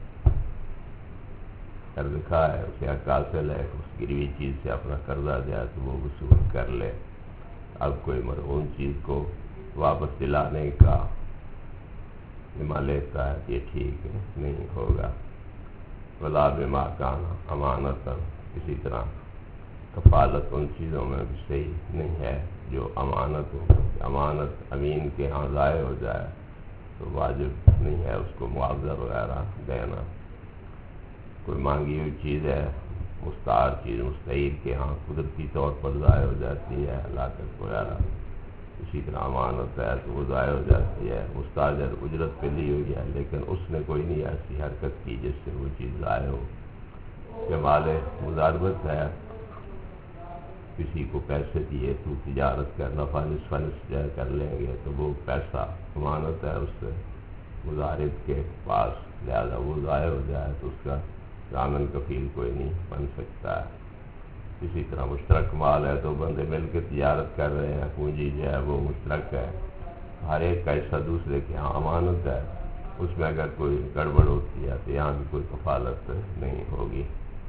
قرض کھا ہے اسے حق حاصل ہے، اس گروی چیز سے اپنا قرضہ جو ہے تو وہ وصول کر لے. اب کوئی مرہون چیز کو واپس دلانے کا ذمہ لیتا ہے کہ یہ ٹھیک نہیں ہوگا. ولا بما کان امانت، اسی طرح کفالت ان چیزوں میں بھی صحیح نہیں ہے جو امانت ہو. امانت امین کے ہاں ضائع ہو جائے تو واجب نہیں ہے اس کو معاوضہ وغیرہ دینا. کوئی مانگی ہوئی چیز ہے، مستعار چیز مستعیر کے ہاں قدرتی طور پر ضائع ہو جاتی ہے، ہلاکت وغیرہ. اسی طرح امانت ہے تو وہ ضائع ہو جاتی ہے. مستاجر اجرت پہ لی ہوئی ہے، لیکن اس نے کوئی نہیں ایسی حرکت کی جس سے وہ چیز ضائع ہو. کہ مال مزاربت ہے، کسی کو پیسے دیے تو تجارت کا نفع نصف کر لیں گے، تو وہ پیسہ امانت ہے اس سے مزارب کے پاس، لہذا وہ ضائع ہو جائے تو اس کا ضامن کفیل کوئی نہیں بن سکتا ہے. اسی طرح مشترک مال ہے تو بندے مل کے تجارت کر رہے ہیں، پونجی جو ہے وہ مشترک ہے، ہر ایک کا حصہ دوسرے کے ہاں امانت ہے. اس میں اگر کوئی گڑبڑ ہوتی ہے تو یہاں بھی کوئی کفالت نہیں ہوگی.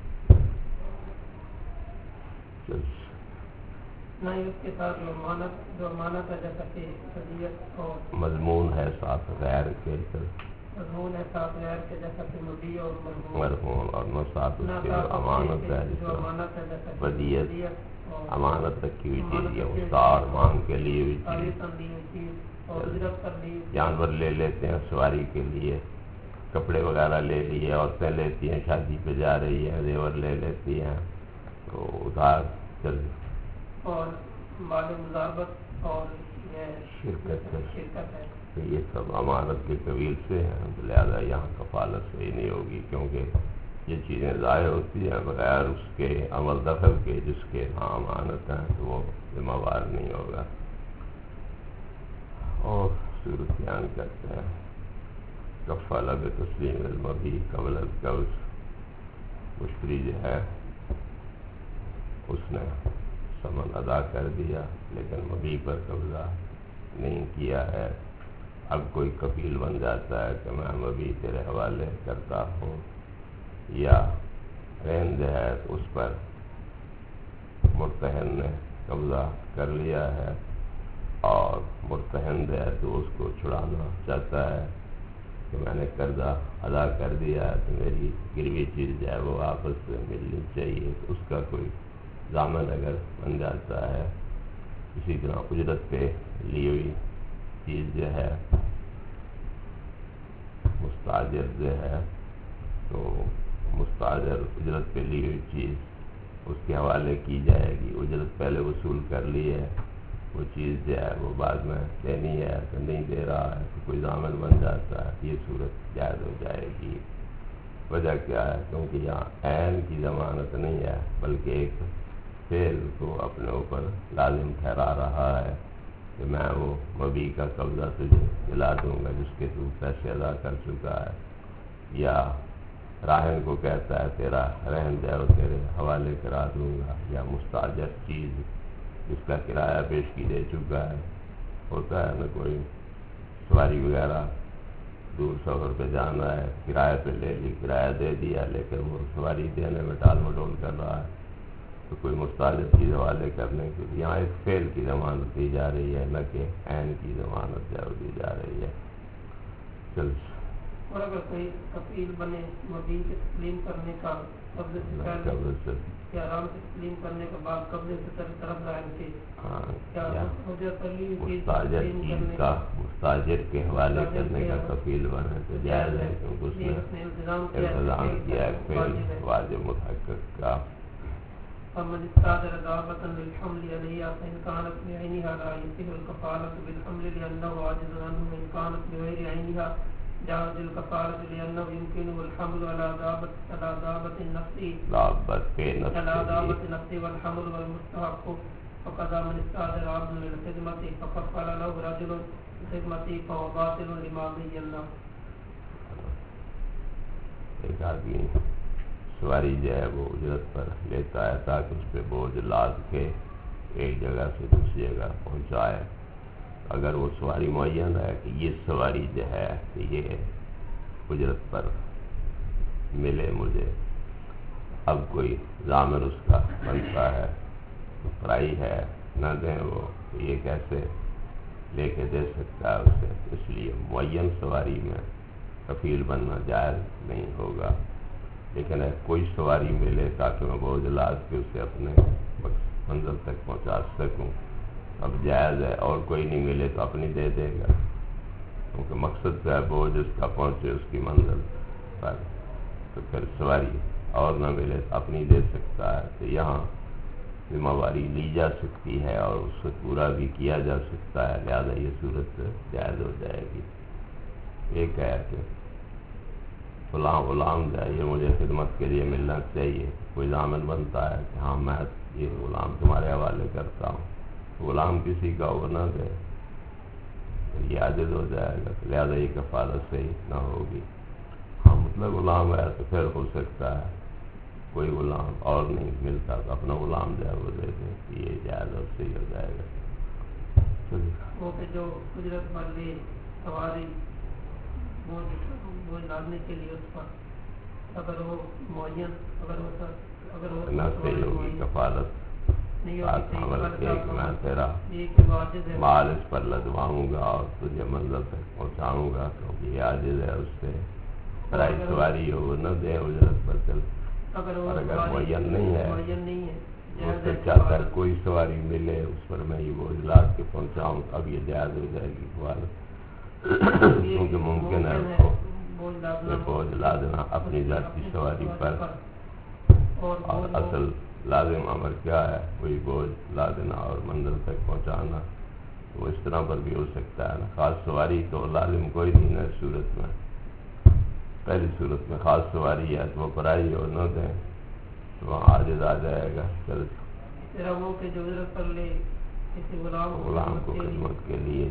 نہ اس کے ساتھ جو امانت ہے جیسا کہ حدیت اور مضمون ہے ساتھ غیر کے، مضمون ہے ساتھ غیر کے جیسا کہ مبی اور مرہون، اور نہ ساتھ اس کے جو امانت ہے جس طرح ودیت امانت رکھی ہوئی چیز یا مستعار مانگ کے لیے ہوئی چیز. جانور لے لیتے ہیں سواری کے لیے، کپڑے وغیرہ لے لیے، عورتیں لیتی ہیں شادی پہ جا رہی ہیں، زیور لے لیتی ہیں، تو ادھار چل اور مال مزاربت اور شرکت ہے. تو یہ سب امانت کے قبیل سے ہیں، لہذا یہاں کفالت صحیح نہیں ہوگی، کیونکہ یہ چیزیں ضائع ہوتی ہیں بغیر اس کے عمل دخل کے جس کے ہاں امانت ہیں، تو وہ ذمہ وار نہیں ہوگا. اور صورت بیان کرتے ہیں کفالہ بتسلیم المبی قبل القبض. مشتری جو ہے اس نے ثمن ادا کر دیا لیکن مبی پر قبضہ نہیں کیا ہے. اب کوئی کفیل بن جاتا ہے کہ میں ابھی تیرے حوالے کرتا ہوں، یا رہن جو ہے اس پر مرتہن نے قبضہ کر لیا ہے اور مرتہن جو ہے تو اس کو چھڑانا چاہتا ہے کہ میں نے قرضہ ادا کر دیا ہے تو میری گروی چیز جو ہے وہ واپس ملنی چاہیے، تو اس کا کوئی ضامن اگر بن جاتا ہے. اسی طرح اجرت پہ لی ہوئی چیز جو ہے، مستاجر جو ہے تو مستاجر اجرت پہ لی ہوئی چیز اس کے حوالے کی جائے گی. اجرت پہلے وصول کر لی ہے، وہ چیز جو ہے وہ بعد میں دینی ہے تو نہیں دے رہا ہے تو کوئی ضامن بن جاتا ہے، یہ صورت جائز ہو جائے گی. وجہ کیا ہے؟ کیونکہ یہاں عین کی ضمانت نہیں ہے بلکہ ایک فعل کو اپنے اوپر لازم ٹھہرا رہا ہے کہ میں وہ مبی کا قبضہ تجھے دلا دوں گا جس کے تو پیسے ادا کر چکا ہے، یا راہن کو کہتا ہے تیرا رہن جو ہے وہ تیرے حوالے کرا دوں گا، یا مستاجر چیز جس کا کرایہ پیشگی دے چکا ہے. ہوتا ہے نا کوئی سواری وغیرہ دور سفر پہ جانا ہے، کرایہ پہ لے لی، کرایہ دے دیا لیکن وہ سواری دینے میں ٹال مٹول کر رہا ہے تو کوئی مستاجر چیز حوالے کرنے کے لیے یہاں ایک فعل کی ضمانت دی جا رہی ہے، نہ کہ عین کی ضمانت جو دی جا رہی ہے. چل اور اگر کوئی کفیل بنے مبین کی تسلیم کرنے کا قبضے سے پہلے یا آرام سے تسلیم کرنے کے بعد قبضے سے طرف ظاہر کے مستاجر کے حوالے کرنے کا کفیل بنے تو جائز ہے کیونکہ اس نے التزام کیا ہے فعل واجب متحقق کا. فمن استاجر دابة للحمل عليها فإن كانت بعينها لا يصح الكفالة بالحمل لأنه عاجز عنه، وإن كانت بغير عينها جاز الكفالة لأنه يمكنه الحمل على دابة النفس والحمل والمستحق. فقضى من استاجر عبد للخدمة فكفل له رجل للخدمة فهو باطل لما بينا. ایک آدمی سواری جو ہے وہ اجرت پر لیتا ہے تاکہ اس پہ بوجھ لاد کے ایک جگہ سے دوسری جگہ پہنچائے. اگر وہ سواری معین ہے کہ یہ سواری جو ہے کہ یہ اجرت پر ملے مجھے، اب کوئی ضامن اس کا بنتا ہے تو پرائی ہے نہ دیں وہ، یہ کیسے لے کے دے سکتا ہے اسے؟ اس لیے معین سواری میں کفیل بننا جائز نہیں ہوگا. لیکن کوئی سواری ملے تاکہ میں بوجھ لاد کے اسے اپنے منزل تک پہنچا سکوں، اب جائز ہے. اور کوئی نہیں ملے تو اپنی دے دے گا کیونکہ مقصد جو ہے بوجھ اس کا پہنچے اس کی منزل پر، تو پھر سواری اور نہ ملے تو اپنی دے سکتا ہے. تو یہاں ذمہ داری لی جا سکتی ہے اور اس سے پورا بھی کیا جا سکتا ہے، لہذا یہ صورت جائز ہو جائے گی. ایک ہے کہ فلاں غلام جو ہے یہ مجھے خدمت کے لیے ملنا چاہیے، کوئی ضامن بنتا ہے کہ ہاں میں یہ غلام تمہارے حوالے کرتا ہوں، غلام کسی کا وہ نہ دے یہ عاجز ہو جائے گا، لہذا یہ کفالت صحیح نہ ہوگی. ہاں مطلب غلام ہے تو پھر ہو سکتا ہے کوئی غلام اور نہیں ملتا تو اپنا غلام جو ہے وہ دے دیں، یہ جائز اور صحیح ہو جائے گا. وہ کہ جو اجرت پر لے سواری بوجھ لادنے کے لیے اس پر اگر وہ معین اگر وہ نہ صحیح ہوگی کفالت عمل ایک میں تیرا مال اس پر لدواؤں گا اور تجھے منزل تک پہنچاؤں گا کیونکہ یہ عاجز ہے اس سے پرائی سواری ہو وہ نہ دے اجرت پر چل. اور اگر معین نہیں ہے وہ پھر چاہتا ہے کوئی سواری ملے اس پر میں یہ بوجھ لاد کے پہنچاؤں اب یہ جائز ہو جائے گی کفالت کیونکہ ممکن ہے اس کو بوجھ لادنا اپنی ذاتی سواری پر، اور اصل لازم امر کیا ہے؟ وہی بوجھ لادنا اور منزل تک پہنچانا. وہ اس طرح پر بھی ہو سکتا ہے نا، خاص سواری تو لازم کوئی نہیں ہے صورت میں. پہلی صورت میں خاص سواری ہے تو وہ پرائی ہو نہ دیں تو وہاں عاجز آ جائے گا. چل غلام کو خدمت کے لیے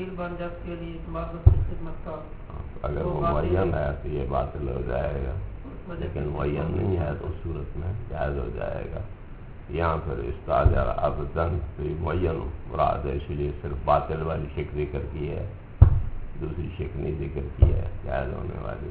اگر وہ معین ہے تو یہ باطل ہو جائے گا، لیکن معین نہیں ہے تو اس صورت میں جائز ہو جائے گا. یہاں پھر استاجر عبدن تو معین مراد ہے، اس لیے صرف باطل والی شکل ذکر کی ہے دوسری شکنی ذکر کی ہے جائز ہونے والی.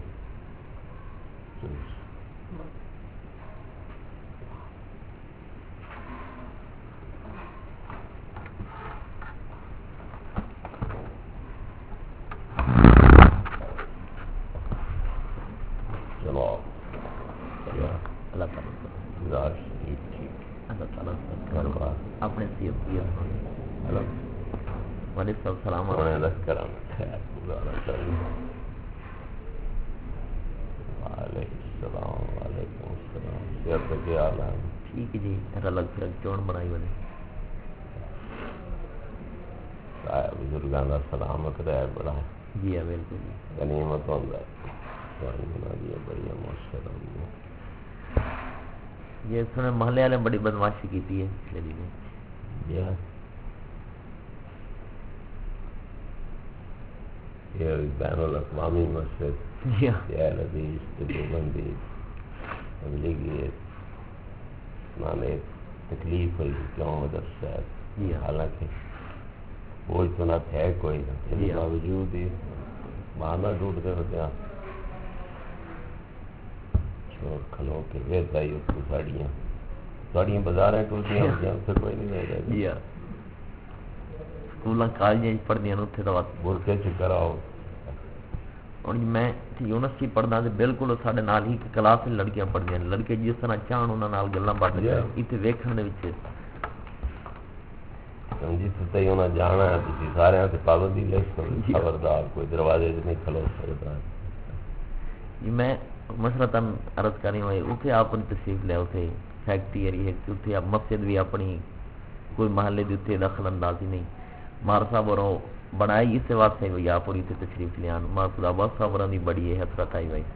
بزرگوں کا سلامت رہے بڑا جی ہاں بالکل غنیمت ہوتا ہے. بڑی محسرم یہ سنے محلے والے بڑی بدماشی کی ہے پچھلے دنوں. یہ بین الاقوامی مسجد اہل حدیث دیوبندی تبلیغیت مانے تکلیف ہوئی کیوں مدرسہ ہے. حالانکہ وہ اتنا ہے کوئی نہ اس کے باوجود ہی بہانا ڈھونڈتے ہوتے ہیں چھوڑ کھلو کے ویت آئی اس کو ساڑیاں بازاریں ٹوٹیاں ہوتی ہیں اس سے کوئی نہیں رہ جائے. جی ہاں سکولاں کالجیں پڑھدیاں اتنے تو برقے چکر آؤ. اور میں یونیورسٹی پڑھدا تے بالکل ساڈے نال ہی کلاس لڑکیاں پڑھدیاں لڑکے جس طرح چاہن انہاں نال گلاں باتیں کرن اتنے ویکھن دے وچ جتنے ہی انہیں جانا ہے تھی سارے سے پابندی لے خبردار کوئی دروازے سے نہیں کھلو سکتا. میں مسرتاً عرض کریں ہوئے اتنے آپ تشریف لیا اتنے فیکٹری ایری ہے اتنے آپ مسجد بھی اپنی کوئی محلے کی اتنے دخل اندازی نہیں. مار صاحب اور بنائی اس واسطے ہوئی آپ اور اتنے تشریف لیا مار خدا بس صاحب کی بڑی ہے حسرت آئی بھائی.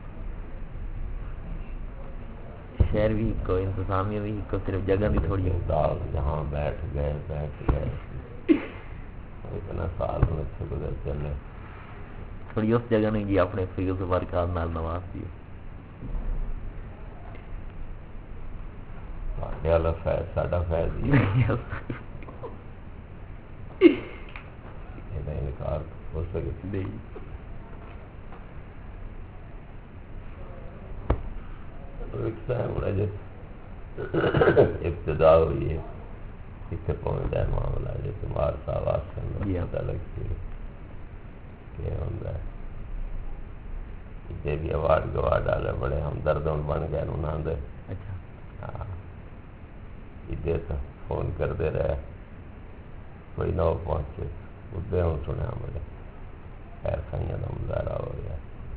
شہر بھی کوئی انتظامیہ بھی کوئی صرف جگہ بھی تھوڑی جہاں بیٹھ گئے اتنا سال میں اچھے گزر چلے تھوڑی اس جگہ نہیں جی اپنے فیض برکات نال نواز دی فیض ساڈا فیض یہ انکار ہو سکے نہیں. ابتدا ہوئی ہے کتنے پہنچتا ہے معاملہ جو تمہار صاحب آسکن پتہ لگتی ہے کہ ہوتا ہے. یہ بھی اوارڈ گوارڈ والے بڑے ہمدرد بن گئے انہوں نے. ہاں ادھر تو فون کرتے رہے کوئی نہ پہنچے ادھر ہوں سنیا مجھے خیر خائیاں کا مظاہرہ ہو گیا.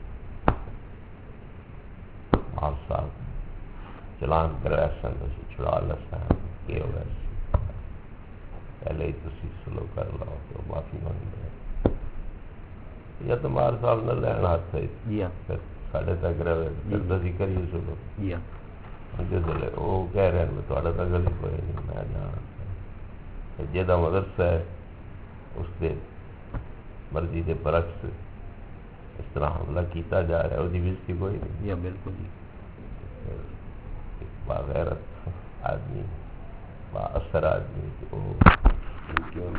آپ صاحب چلان کرا سن تو چھڑا لسا یہ ہو گیا پہلے ہی تھی سلو کر لو تو معافی مانگ گئے یا تو مار صاحب نہ لین ہاتھ پھر ساڑھے تک رہے پھر دسی کریے سلو جسے وہ کہہ رہے ہیں تھوڑا تو گلی کوئی نہیں میں جانا جہاں مدرسہ ہے اس کے مرضی کے برعکس اس طرح حملہ کیتا جا رہا ہے وہ بےزتی کوئی نہیں. بالکل جی باغیرت آدمی با اثر آدمی وہ کیوں